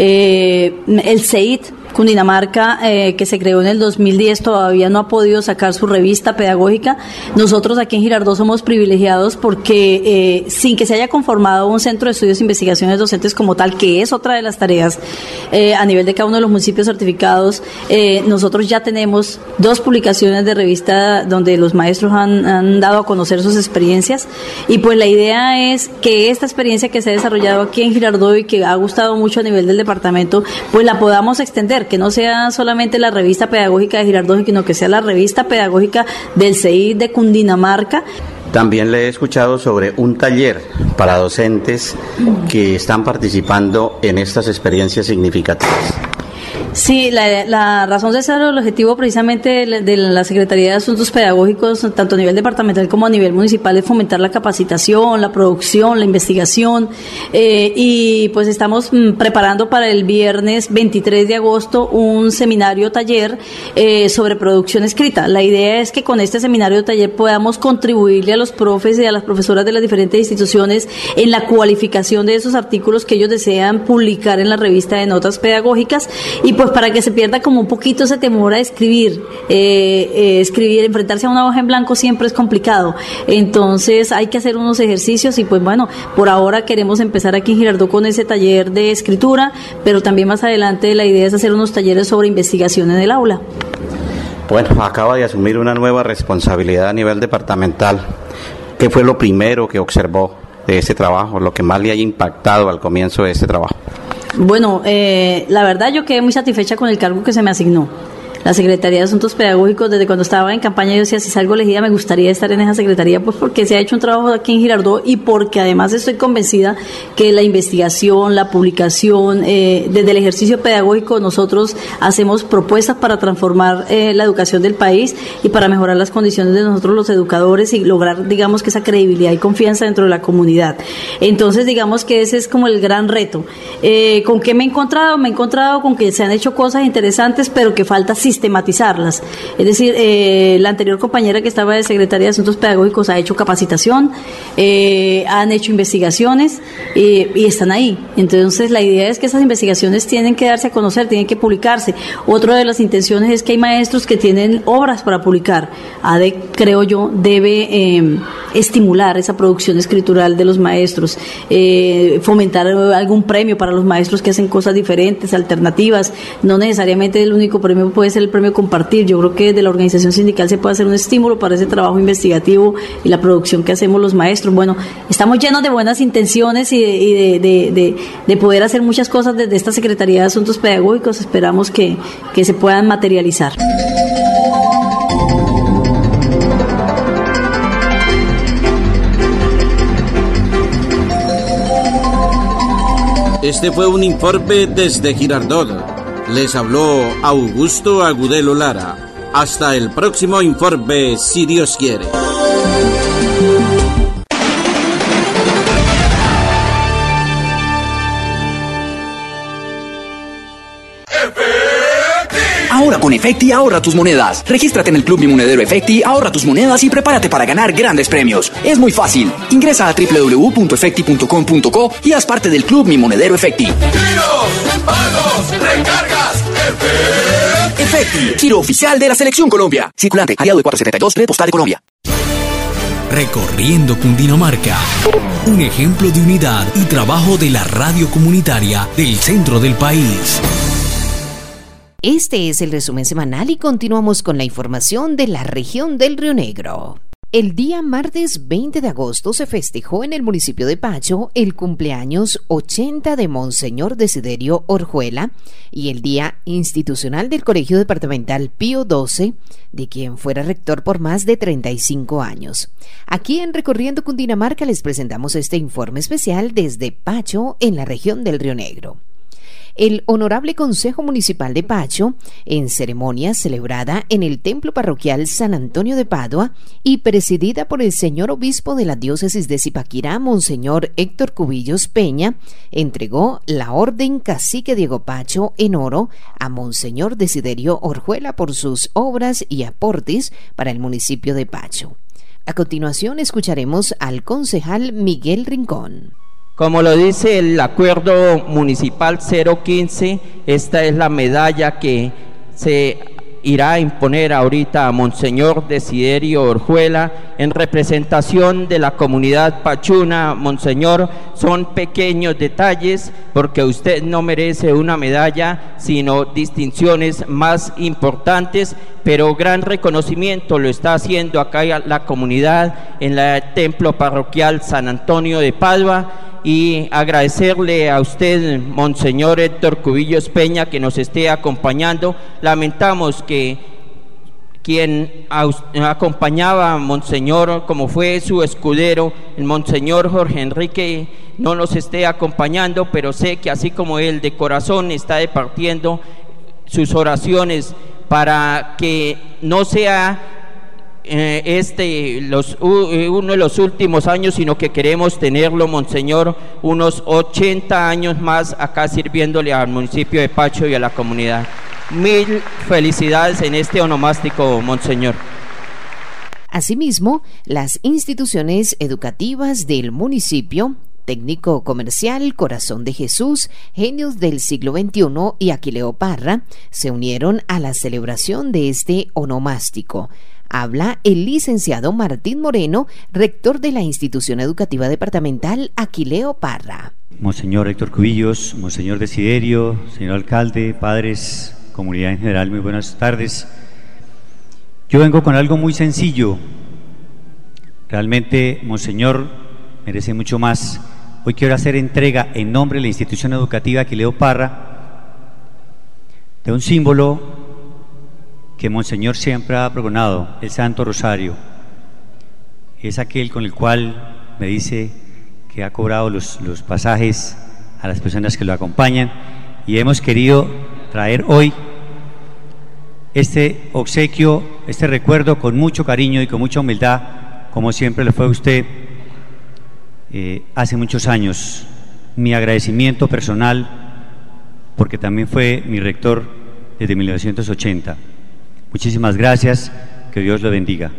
Eh, el C E I T Cundinamarca, eh, que se creó en el dos mil diez, todavía no ha podido sacar su revista pedagógica. Nosotros aquí en Girardot somos privilegiados porque eh, sin que se haya conformado un centro de estudios e investigaciones docentes como tal, que es otra de las tareas eh, a nivel de cada uno de los municipios certificados, eh, nosotros ya tenemos dos publicaciones de revista donde los maestros han, han dado a conocer sus experiencias y pues la idea es que esta experiencia que se ha desarrollado aquí en Girardot y que ha gustado mucho a nivel del departamento, pues la podamos extender, que no sea solamente la revista pedagógica de Girardot, sino que sea la revista pedagógica del C I de Cundinamarca. También le he escuchado sobre un taller para docentes que están participando en estas experiencias significativas. Sí, la, la razón de ser el objetivo precisamente de, de la Secretaría de Asuntos Pedagógicos, tanto a nivel departamental como a nivel municipal, es fomentar la capacitación, la producción, la investigación, eh, y pues estamos mm, preparando para el viernes veintitrés de agosto un seminario taller eh, sobre producción escrita. La idea es que con este seminario taller podamos contribuirle a los profes y a las profesoras de las diferentes instituciones en la cualificación de esos artículos que ellos desean publicar en la revista de Notas Pedagógicas y pues para que se pierda como un poquito ese temor a escribir, eh, eh, escribir, enfrentarse a una hoja en blanco siempre es complicado, entonces hay que hacer unos ejercicios y pues bueno, por ahora queremos empezar aquí en Girardot con ese taller de escritura, pero también más adelante la idea es hacer unos talleres sobre investigación en el aula. Bueno, acaba de asumir una nueva responsabilidad a nivel departamental. ¿Qué fue lo primero que observó de este trabajo, lo que más le haya impactado al comienzo de este trabajo? Bueno, eh, la verdad yo quedé muy satisfecha con el cargo que se me asignó. la Secretaría de Asuntos Pedagógicos. Desde cuando estaba en campaña yo decía, si salgo elegida me gustaría estar en esa secretaría, pues porque se ha hecho un trabajo aquí en Girardot y porque además estoy convencida que la investigación, la publicación, eh, desde el ejercicio pedagógico nosotros hacemos propuestas para transformar eh, la educación del país y para mejorar las condiciones de nosotros los educadores y lograr, digamos, que esa credibilidad y confianza dentro de la comunidad. Entonces, digamos que ese es como el gran reto. Eh, ¿Con qué me he encontrado? Me he encontrado con que se han hecho cosas interesantes, pero que falta sistematizarlas. Es decir, eh, la anterior compañera que estaba de Secretaría de Asuntos Pedagógicos ha hecho capacitación, eh, han hecho investigaciones eh, y están ahí. Entonces, la idea es que esas investigaciones tienen que darse a conocer, tienen que publicarse. Otra de las intenciones es que hay maestros que tienen obras para publicar. A D E C, creo yo, debe eh, estimular esa producción escritural de los maestros, eh, fomentar algún premio para los maestros que hacen cosas diferentes, alternativas. No necesariamente el único premio puede ser el premio compartir. Yo creo que desde la organización sindical se puede hacer un estímulo para ese trabajo investigativo y la producción que hacemos los maestros. Bueno, estamos llenos de buenas intenciones y de, y de, de, de, de poder hacer muchas cosas desde esta Secretaría de Asuntos Pedagógicos. Esperamos que, que se puedan materializar. Este fue un informe desde Girardot. Les habló Augusto Agudelo Lara. Hasta el próximo informe, si Dios quiere. Ahora con Efecti ahorra tus monedas. Regístrate en el Club Mi Monedero Efecti, ahorra tus monedas y prepárate para ganar grandes premios. Es muy fácil. Ingresa a doble u doble u doble u punto efecti punto com punto co y haz parte del Club Mi Monedero Efecti. Giros, pagos, recargas, Efecti. Efecti, giro oficial de la Selección Colombia. Circulante, aliado de cuatrocientos setenta y dos, Red Postal de Colombia. Recorriendo Cundinamarca. Un ejemplo de unidad y trabajo de la radio comunitaria del centro del país. Este es el resumen semanal y continuamos con la información de la región del Río Negro. El día martes veinte de agosto se festejó en el municipio de Pacho el cumpleaños ochenta de Monseñor Desiderio Orjuela y el Día Institucional del Colegio Departamental Pío doce, de quien fuera rector por más de treinta y cinco años. Aquí en Recorriendo Cundinamarca les presentamos este informe especial desde Pacho, en la región del Río Negro. El Honorable Consejo Municipal de Pacho, en ceremonia celebrada en el Templo Parroquial San Antonio de Padua y presidida por el señor obispo de la diócesis de Zipaquirá, Monseñor Héctor Cubillos Peña, entregó la Orden Cacique Diego Pacho en oro a Monseñor Desiderio Orjuela por sus obras y aportes para el municipio de Pacho. A continuación escucharemos al concejal Miguel Rincón. Como lo dice el acuerdo municipal cero quince, esta es la medalla que se irá a imponer ahorita a Monseñor Desiderio Orjuela en representación de la comunidad pachuna. Monseñor, son pequeños detalles porque usted no merece una medalla, sino distinciones más importantes, pero gran reconocimiento lo está haciendo acá la comunidad en el Templo Parroquial San Antonio de Padua. Y agradecerle a usted, Monseñor Héctor Cubillos Peña, que nos esté acompañando. Lamentamos que quien acompañaba a Monseñor, como fue su escudero, el Monseñor Jorge Enrique, no nos esté acompañando, pero sé que así como él de corazón está departiendo sus oraciones para que no sea Eh, este los uh, uno de los últimos años, sino que queremos tenerlo, Monseñor, unos ochenta años más acá sirviéndole al municipio de Pacho y a la comunidad. Mil felicidades en este onomástico, Monseñor. Asimismo, las instituciones educativas del municipio, Técnico Comercial, Corazón de Jesús, Genios del Siglo veintiuno y Aquileo Parra, se unieron a la celebración de este onomástico. Habla el licenciado Martín Moreno, rector de la institución educativa departamental Aquileo Parra. Monseñor Héctor Cubillos, Monseñor Desiderio, señor alcalde, padres, comunidad en general, muy buenas tardes. Yo vengo con algo muy sencillo. Realmente, Monseñor merece mucho más. Hoy quiero hacer entrega en nombre de la institución educativa Aquileo Parra de un símbolo que Monseñor siempre ha pregonado, el Santo Rosario. Es aquel con el cual me dice que ha cobrado los, los pasajes a las personas que lo acompañan, y hemos querido traer hoy este obsequio, este recuerdo con mucho cariño y con mucha humildad, como siempre le fue a usted eh, hace muchos años. Mi agradecimiento personal, porque también fue mi rector desde mil novecientos ochenta. Muchísimas gracias, que Dios lo bendiga.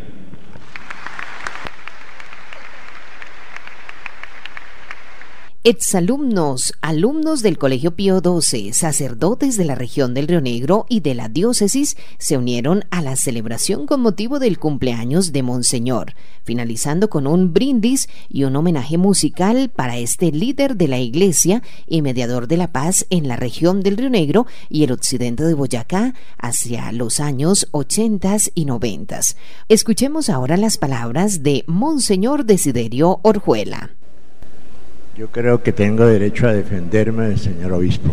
Exalumnos, alumnos del Colegio Pío doce, sacerdotes de la región del Río Negro y de la diócesis se unieron a la celebración con motivo del cumpleaños de Monseñor, finalizando con un brindis y un homenaje musical para este líder de la Iglesia y mediador de la paz en la región del Río Negro y el occidente de Boyacá hacia los años ochentas y noventas. Escuchemos ahora las palabras de Monseñor Desiderio Orjuela. Yo creo que tengo derecho a defenderme, señor obispo.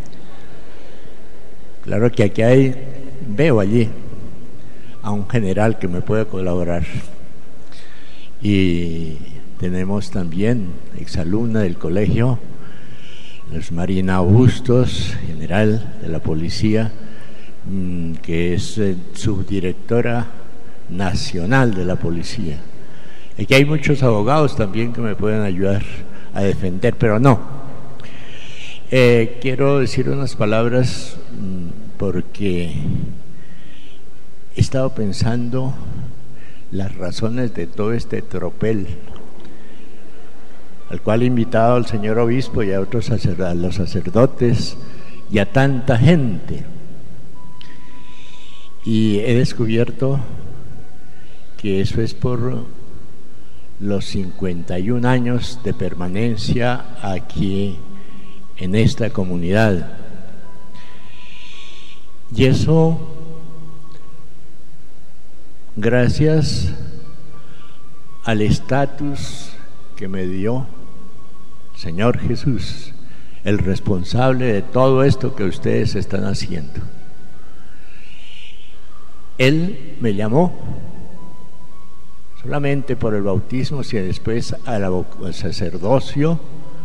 Claro que aquí hay, veo allí a un general que me puede colaborar. Y tenemos también exalumna del colegio, Luz Marina Bustos, general de la policía, que es subdirectora nacional de la policía. Aquí hay muchos abogados también que me pueden ayudar a defender, pero no. Eh, quiero decir unas palabras porque he estado pensando las razones de todo este tropel al cual he invitado al señor obispo y a otros sacerdotes, a los sacerdotes y a tanta gente, y he descubierto que eso es por los cincuenta y un años de permanencia aquí en esta comunidad. Y eso gracias al estatus que me dio el Señor Jesús, el responsable de todo esto que ustedes están haciendo. Él me llamó solamente por el bautismo, sino después al sacerdocio,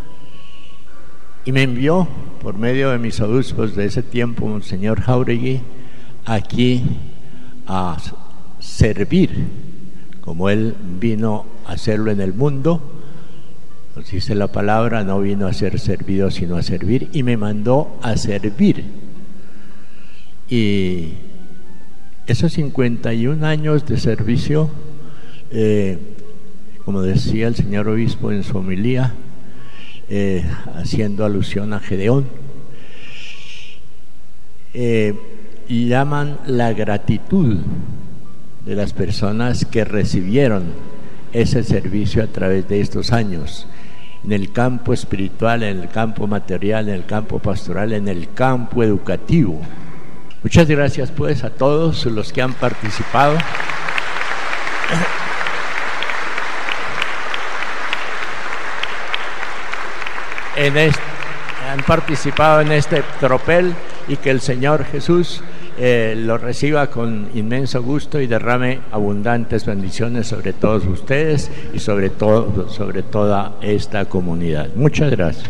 y me envió por medio de mis obispos de ese tiempo, Monseñor Jauregui, aquí a servir, como él vino a hacerlo en el mundo. Nos dice la palabra, no vino a ser servido, sino a servir, y me mandó a servir. Y esos cincuenta y un años de servicio, Eh, como decía el señor obispo en su homilía, eh, haciendo alusión a Gedeón, eh, llaman la gratitud de las personas que recibieron ese servicio a través de estos años, en el campo espiritual, en el campo material, en el campo pastoral, en el campo educativo. Muchas gracias pues a todos los que han participado. En este, han participado en este tropel, y que el Señor Jesús eh, lo reciba con inmenso gusto y derrame abundantes bendiciones sobre todos ustedes y sobre todo sobre toda esta comunidad. Muchas gracias.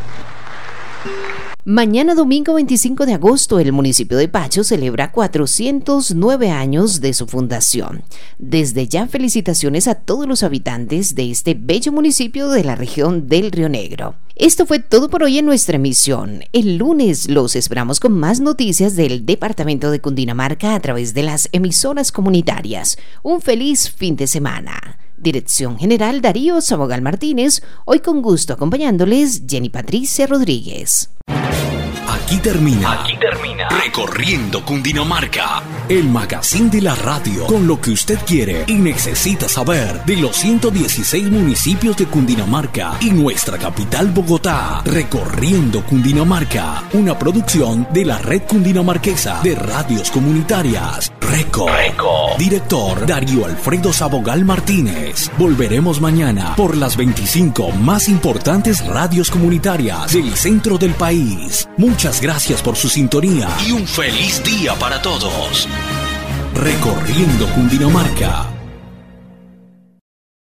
Mañana domingo veinticinco de agosto el municipio de Pacho celebra cuatrocientos nueve años de su fundación. Desde ya felicitaciones a todos los habitantes de este bello municipio de la región del Río Negro. Esto fue todo por hoy en nuestra emisión. El lunes los esperamos con más noticias del departamento de Cundinamarca a través de las emisoras comunitarias. Un feliz fin de semana. Dirección General Darío Sabogal Martínez, hoy con gusto acompañándoles Jenny Patricia Rodríguez. Aquí termina, Aquí termina Recorriendo Cundinamarca, el magazine de la radio, con lo que usted quiere y necesita saber de los ciento dieciséis municipios de Cundinamarca y nuestra capital Bogotá. Recorriendo Cundinamarca, una producción de la Red Cundinamarquesa de Radios Comunitarias. Reco. Reco. Director Darío Alfredo Sabogal Martínez. Volveremos mañana por las veinticinco más importantes radios comunitarias del centro del país. Muchas gracias por su sintonía y un feliz día para todos. Recorriendo Cundinamarca.